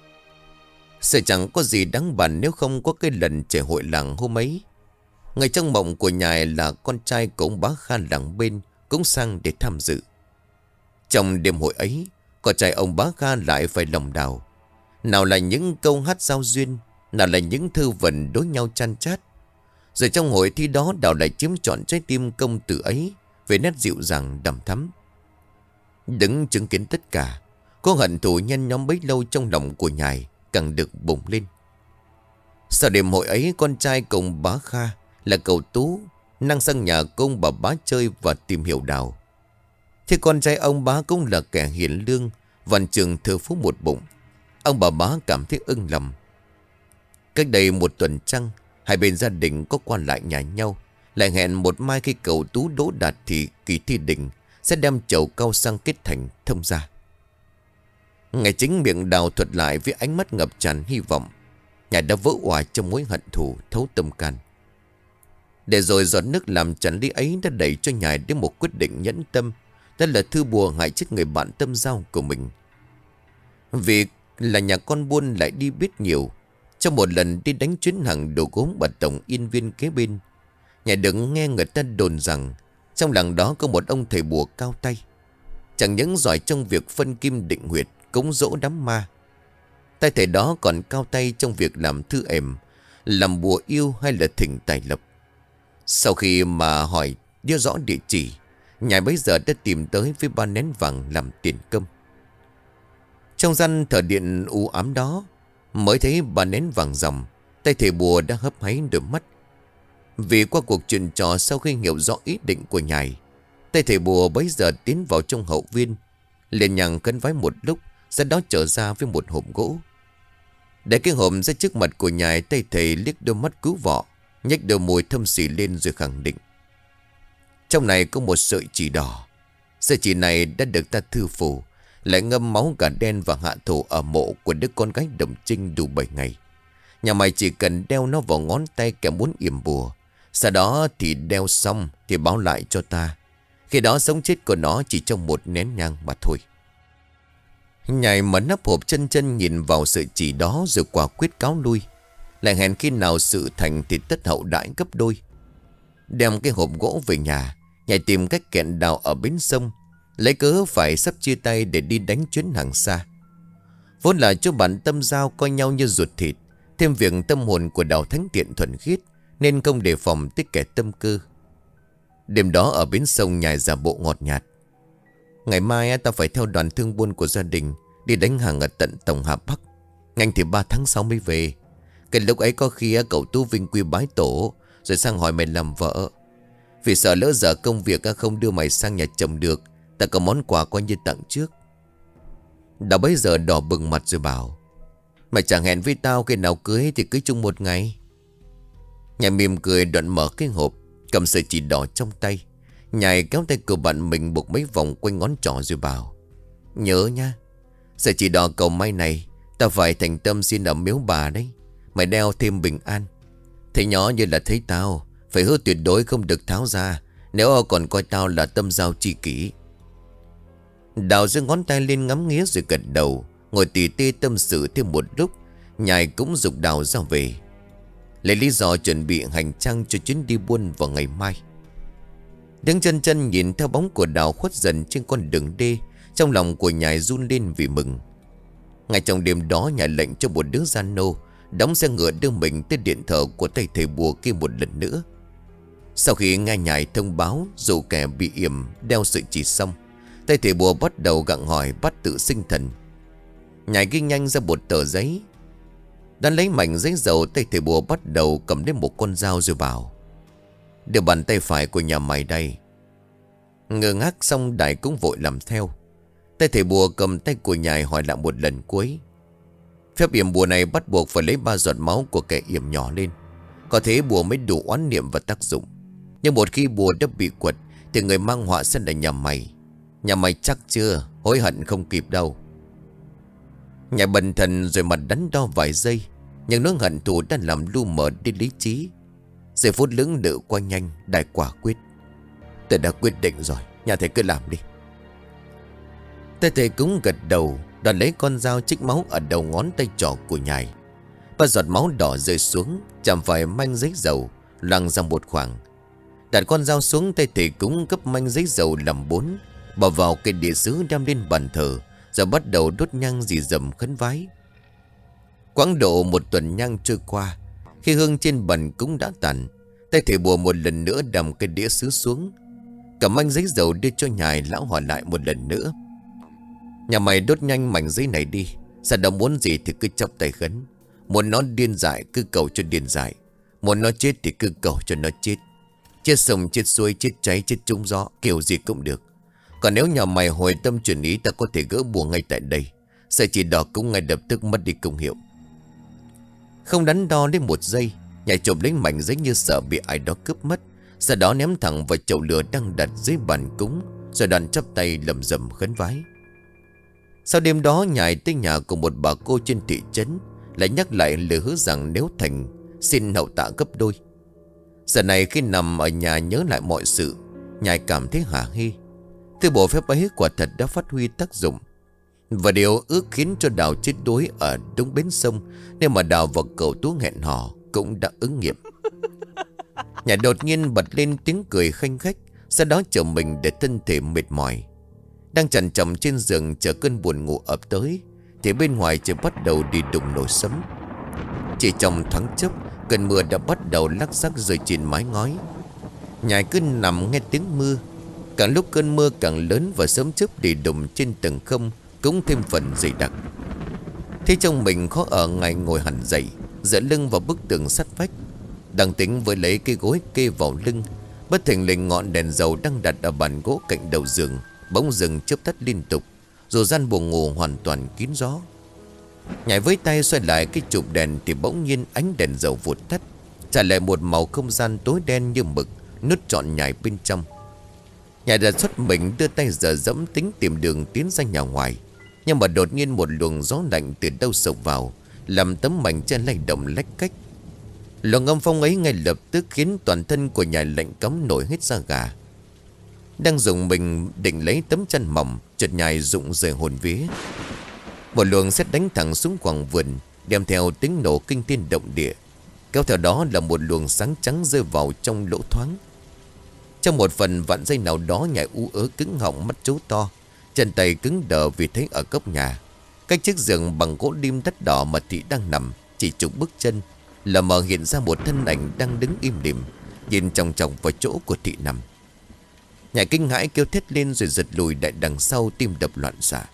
Sợ chẳng có gì đáng bàn nếu không có cái lần trẻ hội làng hôm ấy. Người trong mộng của Nhài là con trai của ông bá Kha làng bên cũng sang để tham dự. Trong đêm hội ấy, con trai ông bá Kha lại phải lòng Đào. Nào là những câu hát giao duyên, nào là những thư vần đối nhau chan chát. Rồi trong hội thi đó Đào lại chiếm trọn trái tim công tử ấy về nét dịu dàng đằm thắm. Đứng chứng kiến tất cả, có hận thù nhân nhóm bấy lâu trong lòng của Nhài càng được bùng lên. Sau đêm hội ấy, con trai cùng bá Kha là cậu Tú năng sang nhà công bà bá chơi và tìm hiểu Đào. Thế con trai ông bá cũng là kẻ hiền lương, văn trường thơ phú một bụng. Ông bà bá cảm thấy ưng lòng. Cách đây một tuần trăng, hai bên gia đình có qua lại nhà nhau, lại hẹn một mai khi cậu Tú đỗ đạt thì kỳ thi đình sẽ đem chầu cau sang kết thành thông gia. Ngày chính miệng Đào thuật lại với ánh mắt ngập tràn hy vọng. Nhà đã vỡ òa trong mối hận thù thấu tâm can. Để rồi giọt nước làm tràn ly ấy đã đẩy cho Nhài đến một quyết định nhẫn tâm. Đó là thư bùa hại chết người bạn tâm giao của mình. Vì là nhà con buôn lại đi biết nhiều. Trong một lần đi đánh chuyến hàng đồ gốm bà Tổng Yên Viên kế bên, Nhài đừng nghe người ta đồn rằng trong làng đó có một ông thầy bùa cao tay. Chẳng những giỏi trong việc phân kim định huyệt, cúng dỗ đám ma. Tay thầy đó còn cao tay trong việc làm thư ẻm, làm bùa yêu hay là thỉnh tài lộc. Sau khi mà hỏi đưa rõ địa chỉ, Nhài bấy giờ đã tìm tới với 3 nén vàng làm tiền công. Trong gian thờ điện u ám đó, mới thấy 3 nén vàng ròng, tay thầy bùa đã hấp háy đôi mắt. Vì qua cuộc chuyện trò sau khi hiểu rõ ý định của Nhài, tay thầy bùa bấy giờ tiến vào trong hậu viên, liền nhằng khấn vái một lúc, sau đó trở ra với một hộp gỗ. Để cái hộp ra trước mặt của Nhài, tay thầy liếc đôi mắt cứu vọ, nhếch đôi môi thâm xỉ lên rồi khẳng định: Trong này có một sợi chỉ đỏ. Sợi chỉ này đã được ta thư phù, lại ngâm máu gà đen và hạ thổ ở mộ của đứa con gái Đồng Trinh đủ 7 ngày. Nhà mày chỉ cần đeo nó vào ngón tay kẻ muốn yểm bùa. Sau đó thì đeo xong thì báo lại cho ta. Khi đó sống chết của nó chỉ trong một nén nhang mà thôi. Nhài mở nắp hộp chân chân nhìn vào sợi chỉ đó rồi quả quyết cáo lui. Lại hẹn khi nào sự thành thì tất hậu đãi gấp đôi. Đem cái hộp gỗ về nhà, Nhài tìm cách kẹn Đào ở bến sông, lấy cớ phải sắp chia tay để đi đánh chuyến hàng xa. Vốn là cho bạn tâm giao coi nhau như ruột thịt, thêm việc tâm hồn của Đào thánh thiện thuần khiết, nên không đề phòng tới kẻ tâm cơ. Đêm đó ở bến sông, Nhài giả bộ ngọt nhạt: Ngày mai ta phải theo đoàn thương buôn của gia đình đi đánh hàng ở tận Tổng Hà Bắc. Nhanh thì 3 tháng sau mới về. Cái lúc ấy có khi cậu Tu vinh quy bái tổ rồi sang hỏi mày làm vợ. Vì sợ lỡ dở công việc không đưa mày sang nhà chồng được, ta có món quà coi như tặng trước. Đào bấy giờ đỏ bừng mặt rồi bảo: Mày chẳng hẹn với tao khi nào cưới thì cưới chung một ngày. Nhài mỉm cười đoạn mở cái hộp, cầm sợi chỉ đỏ trong tay. Nhài kéo tay của bạn mình buộc mấy vòng quanh ngón trỏ rồi bảo: Nhớ nha, sợi chỉ đỏ cầu may này ta phải thành tâm xin ở miếu bà đấy. Mày đeo thêm bình an. Thấy nhỏ như là thấy tao, phải hứa tuyệt đối không được tháo ra, nếu còn coi tao là tâm giao tri kỷ. Đào giơ ngón tay lên ngắm nghía rồi gật đầu, ngồi tỉ tê tâm sự thêm một lúc. Nhài cũng giục Đào ra về, lấy lý do chuẩn bị hành trang cho chuyến đi buôn vào ngày mai. Đứng chân chân nhìn theo bóng của Đào khuất dần trên con đường đê, trong lòng của Nhài run lên vì mừng. Ngay trong đêm đó, nhà lệnh cho một đứa gian nô đóng xe ngựa đưa mình tới điện thờ của tay thầy bùa kia một lần nữa. Sau khi nghe nhài thông báo dù kẻ bị yểm đeo sợi chỉ xong, tay thầy bùa bắt đầu gặng hỏi bắt tự sinh thần. Nhài ghi nhanh ra một tờ giấy. Đang lấy mảnh giấy dầu, tay thầy bùa bắt đầu cầm lên một con dao rồi bảo: "Đưa bàn tay phải của nhà mày đây." Ngơ ngác xong, Đại cũng vội làm theo. Tay thầy bùa cầm tay của nhài hỏi lại một lần cuối: "Phép yểm bùa này bắt buộc phải lấy 3 giọt máu của kẻ yểm nhỏ lên, có thế bùa mới đủ oán niệm và tác dụng. Nhưng một khi bùa đã bị quật thì người mang họa sẽ là nhà mày. Nhà mày chắc chưa? Hối hận không kịp đâu." Nhài bần thần rồi mặt đắn đo vài giây, nhưng nỗi hận thù đã làm lu mờ đi lý trí. Giây phút lưỡng lự qua nhanh, Đại quả quyết: "Tôi đã quyết định rồi, nhà thầy cứ làm đi." Tay thầy cũng gật đầu, đoàn lấy con dao chích máu ở đầu ngón tay trỏ của nhài. 3 giọt máu đỏ rơi xuống, chạm phải manh giấy dầu, loang ra một khoảng. Đặt con dao xuống, tay thầy cũng gấp manh giấy dầu làm 4, bỏ vào cây địa sứ đem lên bàn thờ, rồi bắt đầu đốt nhang rì rầm khấn vái. Quãng độ 1 tuần nhang trôi qua, khi hương trên bàn cũng đã tàn, tay thầy bùa một lần nữa đầm cây đĩa sứ xuống, cầm manh giấy dầu đưa cho nhài. Lão hỏi lại một lần nữa: "Nhà mày đốt nhanh mảnh giấy này đi. Sao đâu muốn gì thì cứ chắp tay khấn. Muốn nó điên dại cứ cầu cho điên dại. Muốn nó chết thì cứ cầu cho nó chết. Chết sông chết suối, chết cháy chết trúng gió, kiểu gì cũng được. Còn nếu nhà mày hồi tâm chuyển ý, ta có thể gỡ bùa ngay tại đây. Sợi chỉ đỏ cũng ngay lập tức mất đi công hiệu." Không đắn đo đến một giây, nhảy chộp lấy mảnh giấy như sợ bị ai đó cướp mất, sau đó ném thẳng vào chậu lửa đang đặt dưới bàn cúng, rồi đoàn chắp tay lầm rầm khấn vái. Sau đêm đó, nhảy tới nhà của một bà cô trên thị trấn, lại nhắc lại lời hứa rằng nếu thành xin hậu tạ gấp đôi. Giờ này khi nằm ở nhà nhớ lại mọi sự, nhảy cảm thấy hả hê. Thứ bộ phép ấy quả thật đã phát huy tác dụng. Và điều ước khiến cho Đào chết đuối ở đúng bến sông, nên mà Đào và cậu Tú hẹn hò cũng đã ứng nghiệm. Nhà đột nhiên bật lên tiếng cười khanh khách, sau đó chờ mình để thân thể mệt mỏi. Đang chằn chậm trên giường chờ cơn buồn ngủ ập tới, thì bên ngoài trời bắt đầu đi đùng nổi sấm. Chỉ trong thoáng chốc, cơn mưa đã bắt đầu lắc xắc rơi trên mái ngói. Nhài cứ nằm nghe tiếng mưa. Càng lúc cơn mưa càng lớn và sấm chớp đi đùng trên tầng không cũng thêm phần dày đặc. Thế trong mình khó ở, ngày ngồi hẳn dậy, dựa lưng vào bức tường sắt vách. Đang tính với lấy cái gối kê vào lưng, bất thình lình ngọn đèn dầu đang đặt ở bàn gỗ cạnh đầu giường bỗng dừng chớp tắt liên tục, rồi gian buồng ngủ hoàn toàn kín gió. Nhảy với tay xoay lại cái chụp đèn thì bỗng nhiên ánh đèn dầu vụt tắt, trả lại một màu không gian tối đen như mực nuốt trọn nhảy bên trong. Nhảy đã xuất mình đưa tay giờ dẫm tính tìm đường tiến ra nhà ngoài, nhưng mà đột nhiên một luồng gió lạnh từ đâu sộc vào, làm tấm mảnh che lay động lách cách. Luồng âm phong ấy ngay lập tức khiến toàn thân của nhảy lạnh cóng nổi hết da gà. Đang dùng mình định lấy tấm chăn mỏng, chợt nhảy rụng rời hồn vía. Một luồng sét đánh thẳng xuống khoảng vườn, đem theo tiếng nổ kinh thiên động địa, kéo theo đó là một luồng sáng trắng rơi vào trong lỗ thoáng. Trong một phần vạn giây nào đó, nhảy ú ớ cứng họng, mắt trố to, chân tay cứng đờ vì thấy ở góc nhà, cách chiếc giường bằng gỗ lim đất đỏ mà Thị đang nằm chỉ chục bước chân, là mờ hiện ra một thân ảnh đang đứng im lìm, nhìn chòng chòng vào chỗ của Thị nằm. Nhảy kinh hãi kêu thét lên rồi giật lùi lại đằng sau, tim đập loạn xạ.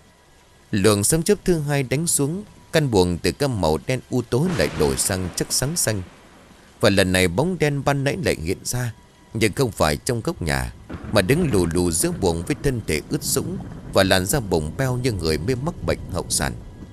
Luồng sấm chớp thứ hai đánh xuống, căn buồng từ cam màu đen u tối lại đổi sang chất sáng xanh. Và lần này bóng đen ban nãy lại hiện ra, nhưng không phải trong góc nhà, mà đứng lù lù giữa buồng với thân thể ướt sũng và làn da bồng beo như người mê mắc bệnh hậu sản.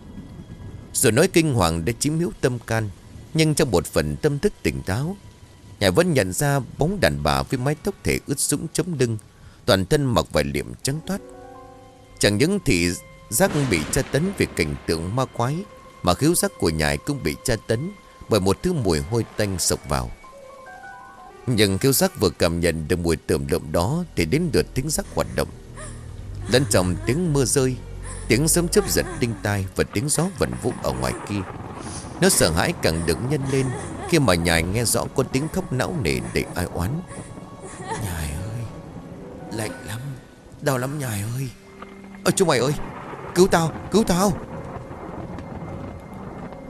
Rồi nói kinh hoàng đã chiếm hữu tâm can, nhưng trong một phần tâm thức tỉnh táo, Nhảy vẫn nhận ra bóng đàn bà với mái tóc thể ướt sũng chống lưng, toàn thân mặc vải liệm trắng toát. Chẳng những thị giác bị tra tấn về cảnh tượng ma quái, mà khứu giác của Nhài cũng bị tra tấn bởi một thứ mùi hôi tanh sộc vào. Nhưng khứu giác vừa cảm nhận được mùi tởm lợm đó thì đến lượt thính giác hoạt động. Lẫn trong tiếng mưa rơi, tiếng sấm chớp giật đinh tai và tiếng gió vẩn vũ ở ngoài kia, nó sợ hãi càng được nhân lên khi mà Nhài nghe rõ có tiếng khóc não nề đầy ai oán. Nhài ơi, lạnh lắm, đau lắm Nhài ơi. Ơ chúng mày ơi, cứu tao, cứu tao.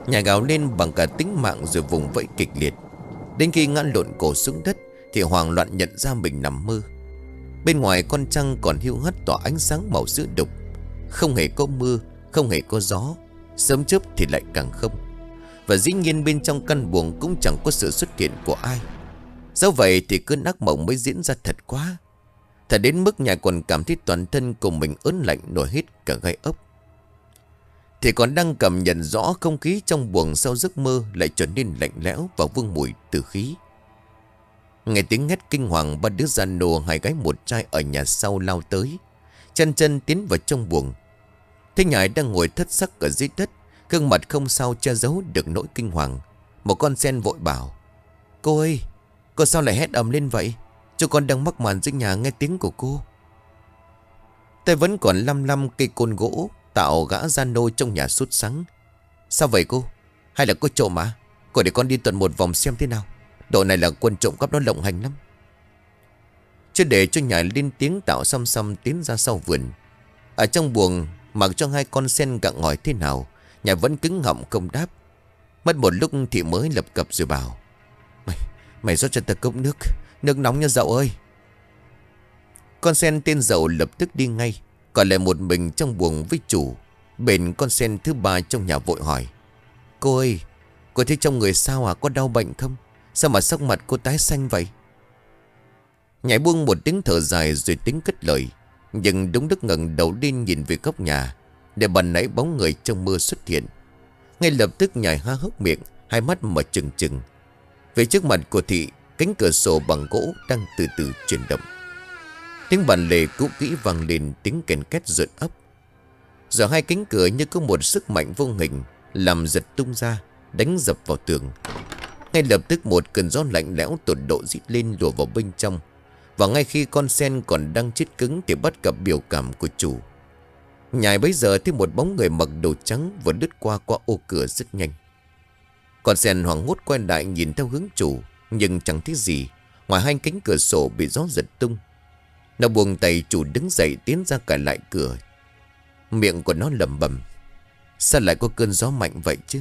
Nhài gào lên bằng cả tính mạng rồi vùng vẫy kịch liệt. Đến khi ngã lộn cổ xuống đất thì hoảng loạn nhận ra mình nằm mơ. Bên ngoài con trăng còn hiu hắt tỏa ánh sáng màu sữa đục. Không hề có mưa, không hề có gió, sớm chớp thì lại càng không. Và dĩ nhiên bên trong căn buồng cũng chẳng có sự xuất hiện của ai. Dẫu vậy thì cơn ác mộng mới diễn ra thật quá. Thật đến mức Nhài còn cảm thấy toàn thân của mình ớn lạnh nổi hết cả gai ốc. Thì còn đang cảm nhận rõ không khí trong buồng sau giấc mơ lại trở nên lạnh lẽo và vương mùi tử khí. Nghe tiếng hét kinh hoàng, ba đứa già nô hai gái một trai ở nhà sau lao tới, chân chân tiến vào trong buồng. Thấy Nhài đang ngồi thất sắc ở dưới đất, gương mặt không sao che giấu được nỗi kinh hoàng. Một con sen vội bảo: "Cô ơi, cô sao lại hét ầm lên vậy? Cho con đang mắc màn dưới nhà nghe tiếng của cô." Tay vẫn còn lăm lăm cây côn gỗ tạo gã gia nô trong nhà sốt sắng. "Sao vậy cô? Hay là cô trộm à? Cô để con đi tuần một vòng xem thế nào. Độ này là quân trộm cắp nó lộng hành lắm." Chưa để cho Nhài lên tiếng, Tạo xăm xăm tiến ra sau vườn. Ở trong buồng, mặc cho hai con sen gặng hỏi thế nào, Nhài vẫn cứng họng không đáp. Mất một lúc thì mới lập cập rồi bảo: Mày rót cho ta cốc nước, nước nóng nha Dậu ơi." Con sen tên Dậu lập tức đi ngay, còn lại một mình trong buồng với chủ. Bên con sen thứ ba trong nhà vội hỏi: "Cô ơi, cô thấy trong người sao à? Có đau bệnh không? Sao mà sắc mặt cô tái xanh vậy?" Nhảy buông một tiếng thở dài rồi tính cất lời. Nhưng đúng lúc ngẩng đầu lên nhìn về góc nhà, để ban nãy bóng người trong mưa xuất hiện. Ngay lập tức Nhảy há hốc miệng, hai mắt mở trừng trừng. Về trước mặt của Thị, cánh cửa sổ bằng gỗ đang từ từ chuyển động. Tiếng bàn lề cũ kỹ vang lên, tiếng kèn két rợn ấp. Giờ hai cánh cửa như có một sức mạnh vô hình làm giật tung ra, đánh dập vào tường. Ngay lập tức một cơn gió lạnh lẽo tột độ rít lên lùa vào bên trong. Và ngay khi con sen còn đang chết cứng thì bắt gặp biểu cảm của chủ. Nhài bấy giờ thấy một bóng người mặc đồ trắng vừa lướt qua ô cửa rất nhanh. Con sen hoảng hốt quay lại nhìn theo hướng chủ, nhưng chẳng thấy gì ngoài hai cánh cửa sổ bị gió giật tung. Nó buông tay chủ đứng dậy tiến ra cả lại cửa. Miệng của nó lẩm bẩm: "Sao lại có cơn gió mạnh vậy chứ?"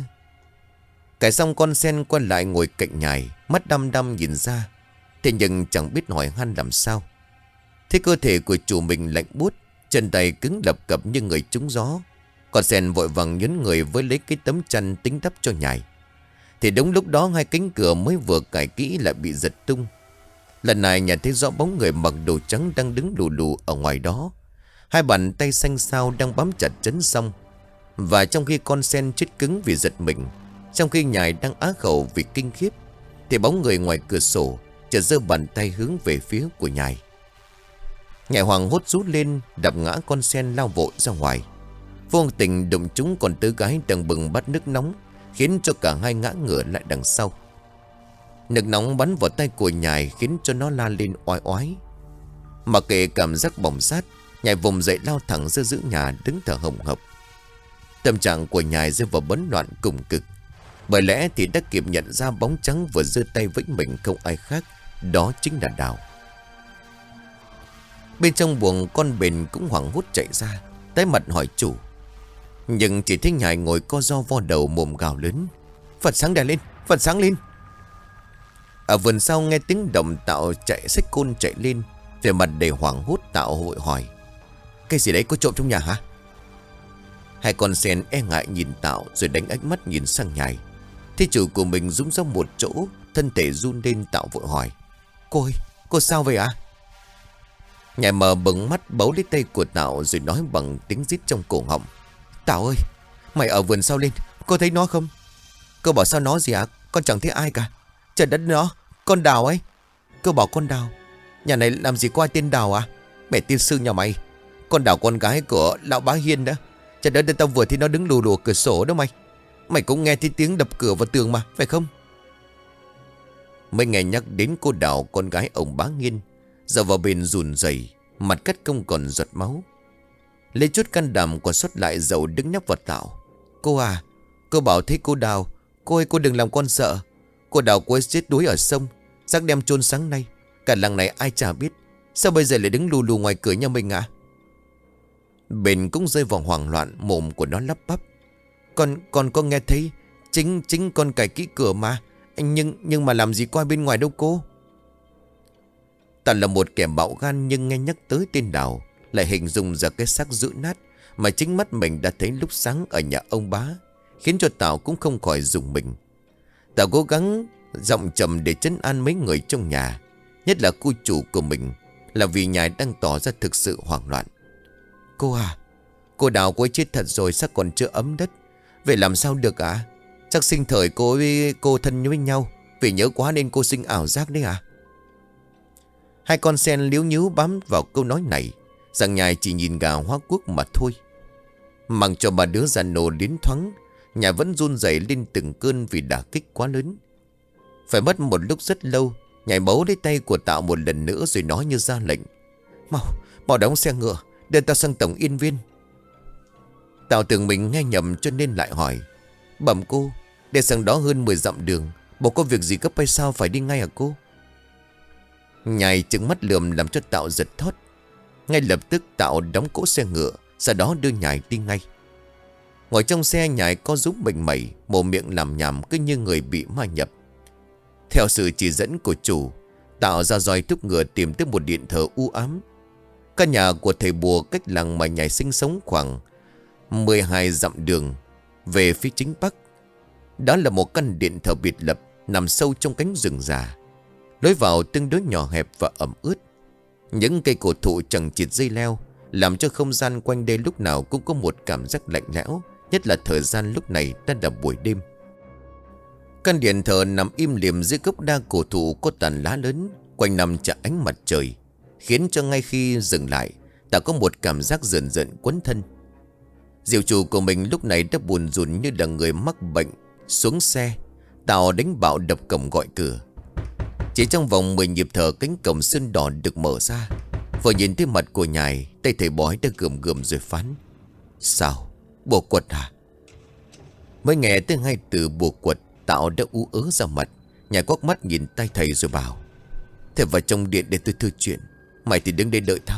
Cài xong con sen quay lại ngồi cạnh Nhài, mắt đăm đăm nhìn ra. Thế nhưng chẳng biết hỏi han làm sao. Thế cơ thể của chủ mình lạnh buốt, chân tay cứng lập cập như người trúng gió. Con sen vội vàng nhấn người với lấy cái tấm chăn tính đắp cho Nhài. Thì đúng lúc đó hai cánh cửa mới vừa cài kỹ lại bị giật tung. Lần này Nhài thấy rõ bóng người mặc đồ trắng đang đứng lù lù ở ngoài đó. Hai bàn tay xanh xao đang bám chặt trấn song. Và trong khi con sen chết cứng vì giật mình, trong khi Nhài đang á khẩu vì kinh khiếp, thì bóng người ngoài cửa sổ chợt giơ bàn tay hướng về phía của Nhài. Nhài hoàng hốt rú lên, đập ngã con sen lao vội ra ngoài. Vô tình đụng trúng con tứ gái đang bừng bát nước nóng, khiến cho cả hai ngã ngửa lại đằng sau. Nước nóng bắn vào tay của Nhài khiến cho nó la lên oai oái. Mặc kệ cảm giác bỏng rát, Nhài vùng dậy lao thẳng ra giữa nhà, đứng thở hồng hộc. Tâm trạng của Nhài rơi vào bấn loạn cùng cực. Bởi lẽ thì đã kịp nhận ra bóng trắng vừa giơ tay vẫy mình không ai khác, đó chính là Đào. Bên trong buồng con bền cũng hoảng hốt chạy ra, tái mặt hỏi chủ. Nhưng chỉ thấy Nhài ngồi co ro vo đầu, mồm gào lớn: "Phật sáng đèn lên, Phật sáng lên!" Ở vườn sau nghe tiếng động, Tạo chạy xách côn chạy lên, về mặt đầy hoảng hốt. Tạo vội hỏi: "Cái gì đấy, có trộm trong nhà hả?" Hai con sen e ngại nhìn Tạo rồi đánh ánh mắt nhìn sang Nhài. Thế chủ của mình rúng ra một chỗ, thân thể run lên. Tạo vội hỏi: "Cô ơi, cô sao vậy ạ?" Nhài mờ bừng mắt bấu lấy tay của Tạo rồi nói bằng tiếng rít trong cổ họng: "Tạo ơi, mày ở vườn sau lên, cô thấy nó không?" "Cô bảo sao nó gì ạ? Con chẳng thấy ai cả." "Trời đất, nó, con Đào ấy." "Cô bảo con Đào? Nhà này làm gì có ai tên Đào à? Mẹ tiên sư nhà mày. Con Đào con gái của lão bá Hiên đó. Trời đất, tao vừa thấy nó đứng lù lù cửa sổ đó mày. Mày cũng nghe thấy tiếng đập cửa vào tường mà, phải không?" Mới nghe nhắc đến cô Đào con gái ông bá Hiên, giờ vào bên run rẩy, mặt cắt không còn giọt máu. Lấy chút can đảm còn sót lại, Dậu đứng nhắc vào Tạo: "Cô à, cô bảo thấy cô Đào. Cô ơi, cô đừng làm con sợ. Cô Đào cô ấy chết đuối ở sông, xác đem chôn sáng nay. Cả làng này ai chả biết. Sao bây giờ lại đứng lù lù ngoài cửa nhà mình ạ?" Bên cũng rơi vào hoảng loạn, mồm của nó lắp bắp: Con có nghe thấy Chính con cài kỹ cửa mà. Nhưng mà làm gì có ai bên ngoài đâu cô. Tạo là một kẻ bạo gan, nhưng nghe nhắc tới tên Đào lại hình dung ra cái xác rũ nát mà chính mắt mình đã thấy lúc sáng ở nhà ông bá, khiến cho Tạo cũng không khỏi rùng mình. Tạo cố gắng giọng trầm để trấn an mấy người trong nhà, nhất là cô chủ của mình, là vì nhà đang tỏ ra thực sự hoảng loạn. Cô à, cô Đào cô ấy chết thật rồi, sao còn chưa ấm đất? Vậy làm sao được ạ? Chắc sinh thời cô với cô thân với nhau, vì nhớ quá nên cô sinh ảo giác đấy à? Hai con sen líu nhíu bám vào câu nói này, rằng nhài chỉ nhìn gà hóa quốc mà thôi. Mặc cho bà đứa già nổ đến thoáng, nhà vẫn run rẩy lên từng cơn vì đả kích quá lớn. Phải mất một lúc rất lâu, nhảy bấu lấy tay của Tạo một lần nữa rồi nói như ra lệnh. Mau đóng xe ngựa, đưa tao sang tổng yên viên. Tạo tưởng mình nghe nhầm cho nên lại hỏi. Bẩm cô, để sang đó hơn 10 dặm đường, bộ có việc gì gấp hay sao phải đi ngay hả cô? Nhài trừng mắt lườm làm cho Tạo giật thót. Ngay lập tức Tạo đóng cỗ xe ngựa, sau đó đưa Nhài đi ngay. Ngồi trong xe, Nhài có rúm bệnh mẩy, mồm miệng làm nhảm cứ như người bị ma nhập. Theo sự chỉ dẫn của chủ, Tạo ra roi thúc ngựa tìm tới một điện thờ u ám. Căn nhà của thầy bùa cách làng mà Nhài sinh sống khoảng 12 dặm đường về phía chính bắc. Đó là một căn điện thờ biệt lập nằm sâu trong cánh rừng già. Lối vào tương đối nhỏ hẹp và ẩm ướt. Những cây cổ thụ chằng chịt dây leo làm cho không gian quanh đây lúc nào cũng có một cảm giác lạnh lẽo, nhất là thời gian lúc này đã là buổi đêm. Căn điện thờ nằm im lìm dưới gốc đa cổ thụ có tàn lá lớn, quanh năm chả ánh mặt trời, khiến cho ngay khi dừng lại, ta có một cảm giác rợn rợn quấn thân. Diệu chủ của mình lúc này đã buồn rùn như là người mắc bệnh. Xuống xe, Tào đánh bạo đập cổng gọi cửa. Chỉ trong vòng 10 nhịp thở, cánh cổng sơn đỏ được mở ra. Vừa nhìn thấy mặt của Nhài, tay thầy bói đã gườm gườm rồi phán. Sao? Bùa quật hả? Mới nghe tới hai từ bùa quật, Tào đã ú ớ ra mặt. Nhài quắc mắt nhìn tay thầy rồi bảo. Thế vào trong điện để tôi thư chuyện, mày thì đứng đây đợi tao.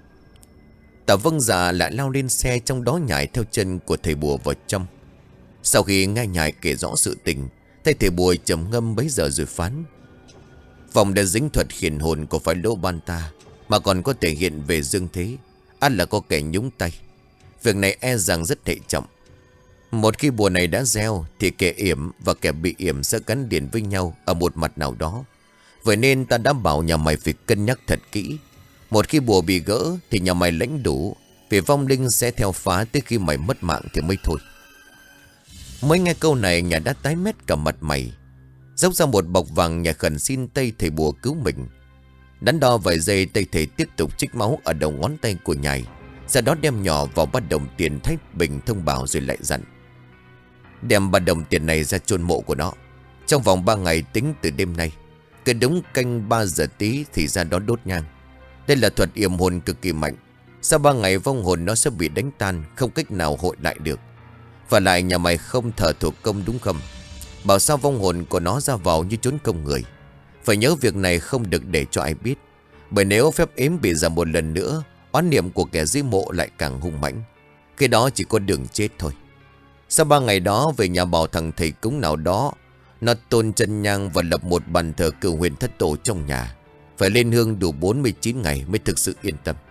Tào vâng dạ lại lao lên xe, trong đó Nhài theo chân của thầy bùa vào trong. Sau khi nghe Nhài kể rõ sự tình, thầy bùa trầm ngâm bấy giờ rồi phán. Vòng đã dính thuật khiển hồn của phải lỗ ban ta, mà còn có thể hiện về dương thế. Ăn là có kẻ nhúng tay. Việc này e rằng rất hệ trọng. Một khi bùa này đã gieo thì kẻ yểm và kẻ bị yểm sẽ gắn liền với nhau ở một mặt nào đó. Vậy nên ta đã bảo nhà mày phải cân nhắc thật kỹ. Một khi bùa bị gỡ thì nhà mày lãnh đủ, vì vong linh sẽ theo phá tới khi mày mất mạng thì mới thôi. Mới nghe câu này, nhà đã tái mét cả mặt mày. Dốc ra một bọc vàng, nhà khẩn xin tay thầy bùa cứu mình. Đắn đo vài giây, tay thầy tiếp tục trích máu ở đầu ngón tay của Nhài, sau đó đem nhỏ vào bát đồng tiền thái bình thông báo rồi lại dặn. Đem bát đồng tiền này ra chôn mộ của nó. Trong vòng 3 ngày tính từ đêm nay, cứ đúng canh 3 giờ tí thì ra đó đốt nhang. Đây là thuật yểm hồn cực kỳ mạnh. Sau 3 ngày vong hồn nó sẽ bị đánh tan, không cách nào hội lại được. Và lại nhà mày không thờ thủ công đúng không? Bảo sao vong hồn của nó ra vào như trốn công người. Phải nhớ việc này không được để cho ai biết. Bởi nếu phép ếm bị ra một lần nữa, oán niệm của kẻ dưới mộ lại càng hung mãnh. Cái đó chỉ có đường chết thôi. Sau 3 ngày đó, về nhà bảo thằng thầy cúng nào đó, nó tôn chân nhang và lập một bàn thờ cửu huyền thất tổ trong nhà. Phải lên hương đủ 49 ngày mới thực sự yên tâm.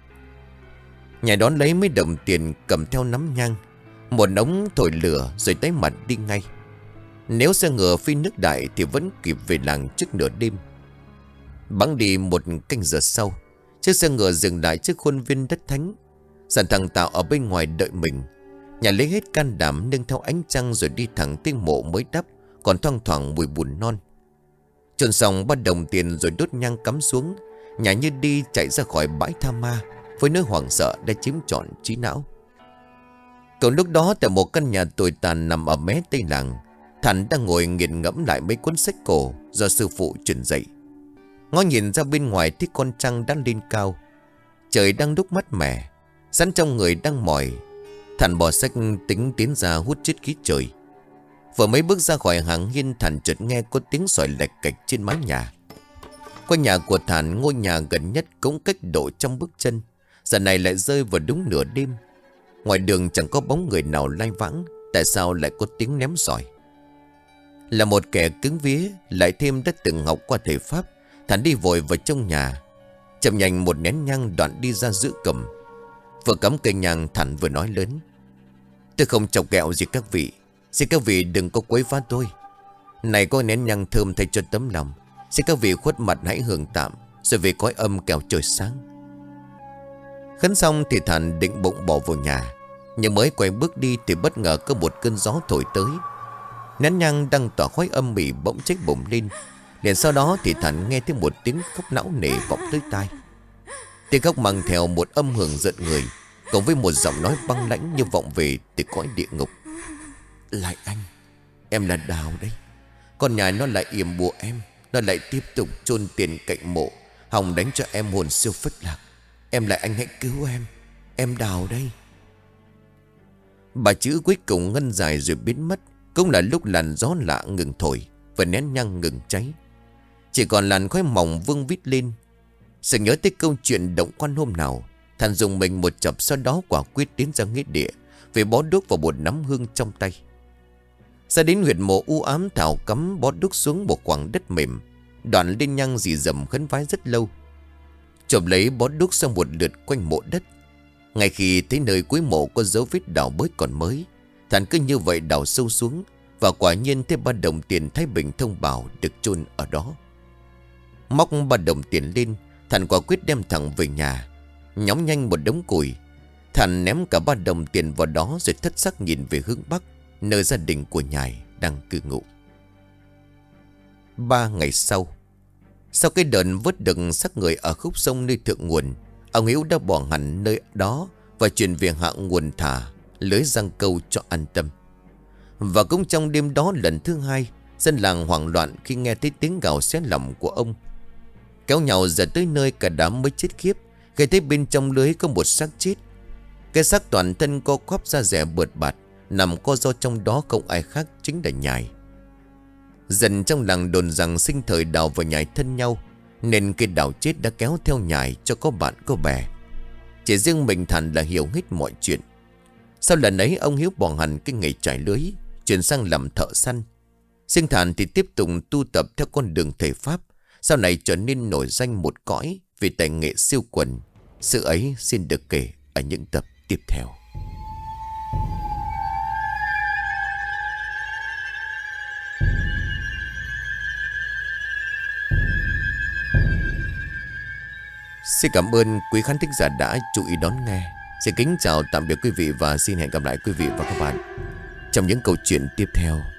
Nhà đón lấy mấy đồng tiền, cầm theo nắm nhang, một ống thổi lửa rồi tái mặt đi ngay. Nếu xe ngựa phi nước đại thì vẫn kịp về làng trước nửa đêm. Bẵng đi một canh giờ sau, chiếc xe ngựa dừng lại trước khuôn viên đất thánh. Dàn thằng Tạo ở bên ngoài đợi mình. Nhà lấy hết can đảm nâng theo ánh trăng rồi đi thẳng tới mộ mới đắp, còn thoang thoảng mùi bùn non. Chôn xong bắt đồng tiền rồi đốt nhang cắm xuống. Nhà như đi chạy ra khỏi bãi tha ma, với nỗi hoảng sợ đã chiếm trọn trí não. Còn lúc đó, tại một căn nhà tồi tàn nằm ở mé tây làng, Thành đang ngồi nghiền ngẫm lại mấy cuốn sách cổ do sư phụ truyền dạy. Ngó nhìn ra bên ngoài thấy con trăng đang lên cao. Trời đang lúc mát mẻ, sẵn trong người đang mỏi. Thành bỏ sách tính tiến ra hút chết khí trời. Vừa mấy bước ra khỏi hàng hiên, Thành chợt nghe có tiếng sỏi lạch cạch trên mái nhà. Qua nhà của Thành, ngôi nhà gần nhất cũng cách độ trăm bước chân. Giờ này lại rơi vào đúng nửa đêm. Ngoài đường chẳng có bóng người nào lai vãng. Tại sao lại có tiếng ném sỏi? Là một kẻ cứng vía, lại thêm đã từng học qua thể pháp, Thản đi vội vào trong nhà. Chậm nhanh một nén nhang đoạn đi ra giữa cầm. Vừa cắm cây nhang Thản vừa nói lớn: "Tôi không chọc ghẹo gì các vị, xin các vị đừng có quấy phá tôi. Này có nén nhang thơm thay cho tấm lòng, xin các vị khuất mặt hãy hưởng tạm, rồi về cõi âm kẻo trời sáng." Khấn xong thì Thản định bụng bỏ vào nhà, nhưng mới quay bước đi thì bất ngờ có một cơn gió thổi tới. Nén nhang đang tỏa khói âm mỉ bỗng cháy bùng lên. Liền sau đó thì Thản nghe thấy một tiếng khóc não nề vọng tới tai. Tiếng khóc mang theo một âm hưởng giận người, cộng với một giọng nói băng lãnh như vọng về từ cõi địa ngục: "Lại anh, em là Đào đây. Con nhà nó lại yểm bùa em, nó lại tiếp tục chôn tiền cạnh mộ, hòng đánh cho em hồn siêu phách lạc. Em lại anh, hãy cứu em Đào đây." Bà chữ cuối cùng ngân dài rồi biến mất. Cũng là lúc làn gió lạ ngừng thổi và nén nhang ngừng cháy. Chỉ còn làn khói mỏng vương vít lên. Sự nhớ tới câu chuyện động quan hôm nào, Thản dùng mình một chập, sau đó quả quyết tiến ra nghĩa địa, về bó đuốc và một nắm hương trong tay. Ra đến huyệt mộ u ám, Thảo cắm bó đuốc xuống một khoảng đất mềm, đoạn lên nhang dì dầm khấn vái rất lâu. Chộp lấy bó đuốc sang một lượt quanh mộ đất. Ngay khi thấy nơi cuối mộ có dấu vết đào bới còn mới, Thản cứ như vậy đào sâu xuống, và quả nhiên thấy 3 đồng tiền Thái Bình thông bảo được chôn ở đó. Móc 3 đồng tiền lên, Thản quả quyết đem thẳng về nhà. Nhóm nhanh một đống củi, Thản ném cả 3 đồng tiền vào đó, rồi thất sắc nhìn về hướng bắc, nơi gia đình của Nhài đang cư ngụ. 3 ngày sau cái đợt vớt được xác người ở khúc sông nơi thượng nguồn, ông Hiếu đã bỏ hẳn nơi đó và chuyển về hạ nguồn thả lưới giăng câu cho an tâm. Và cũng trong đêm đó lần thứ 2, dân làng hoảng loạn khi nghe thấy tiếng gào xé lòng của ông. Kéo nhau ra tới nơi cả đám mới chết khiếp, khi thấy bên trong lưới có một xác chết. Cái xác toàn thân co quắp da dẻ bượt bạt, nằm co ro trong đó không ai khác chính là Nhài. Dần trong làng đồn rằng sinh thời Đào và Nhài thân nhau, nên cái Đào chết đã kéo theo Nhài cho có bạn có bè. Chỉ riêng mình Thản là hiểu hết mọi chuyện. Sau lần ấy ông Hiếu bỏ hẳn cái nghề trải lưới, chuyển sang làm thợ săn. Riêng Thản thì tiếp tục tu tập theo con đường thể pháp, sau này trở nên nổi danh một cõi vì tài nghệ siêu quần. Sự ấy xin được kể ở những tập tiếp theo. Xin cảm ơn quý khán thính giả đã chú ý đón nghe. Xin kính chào tạm biệt quý vị và xin hẹn gặp lại quý vị và các bạn trong những câu chuyện tiếp theo.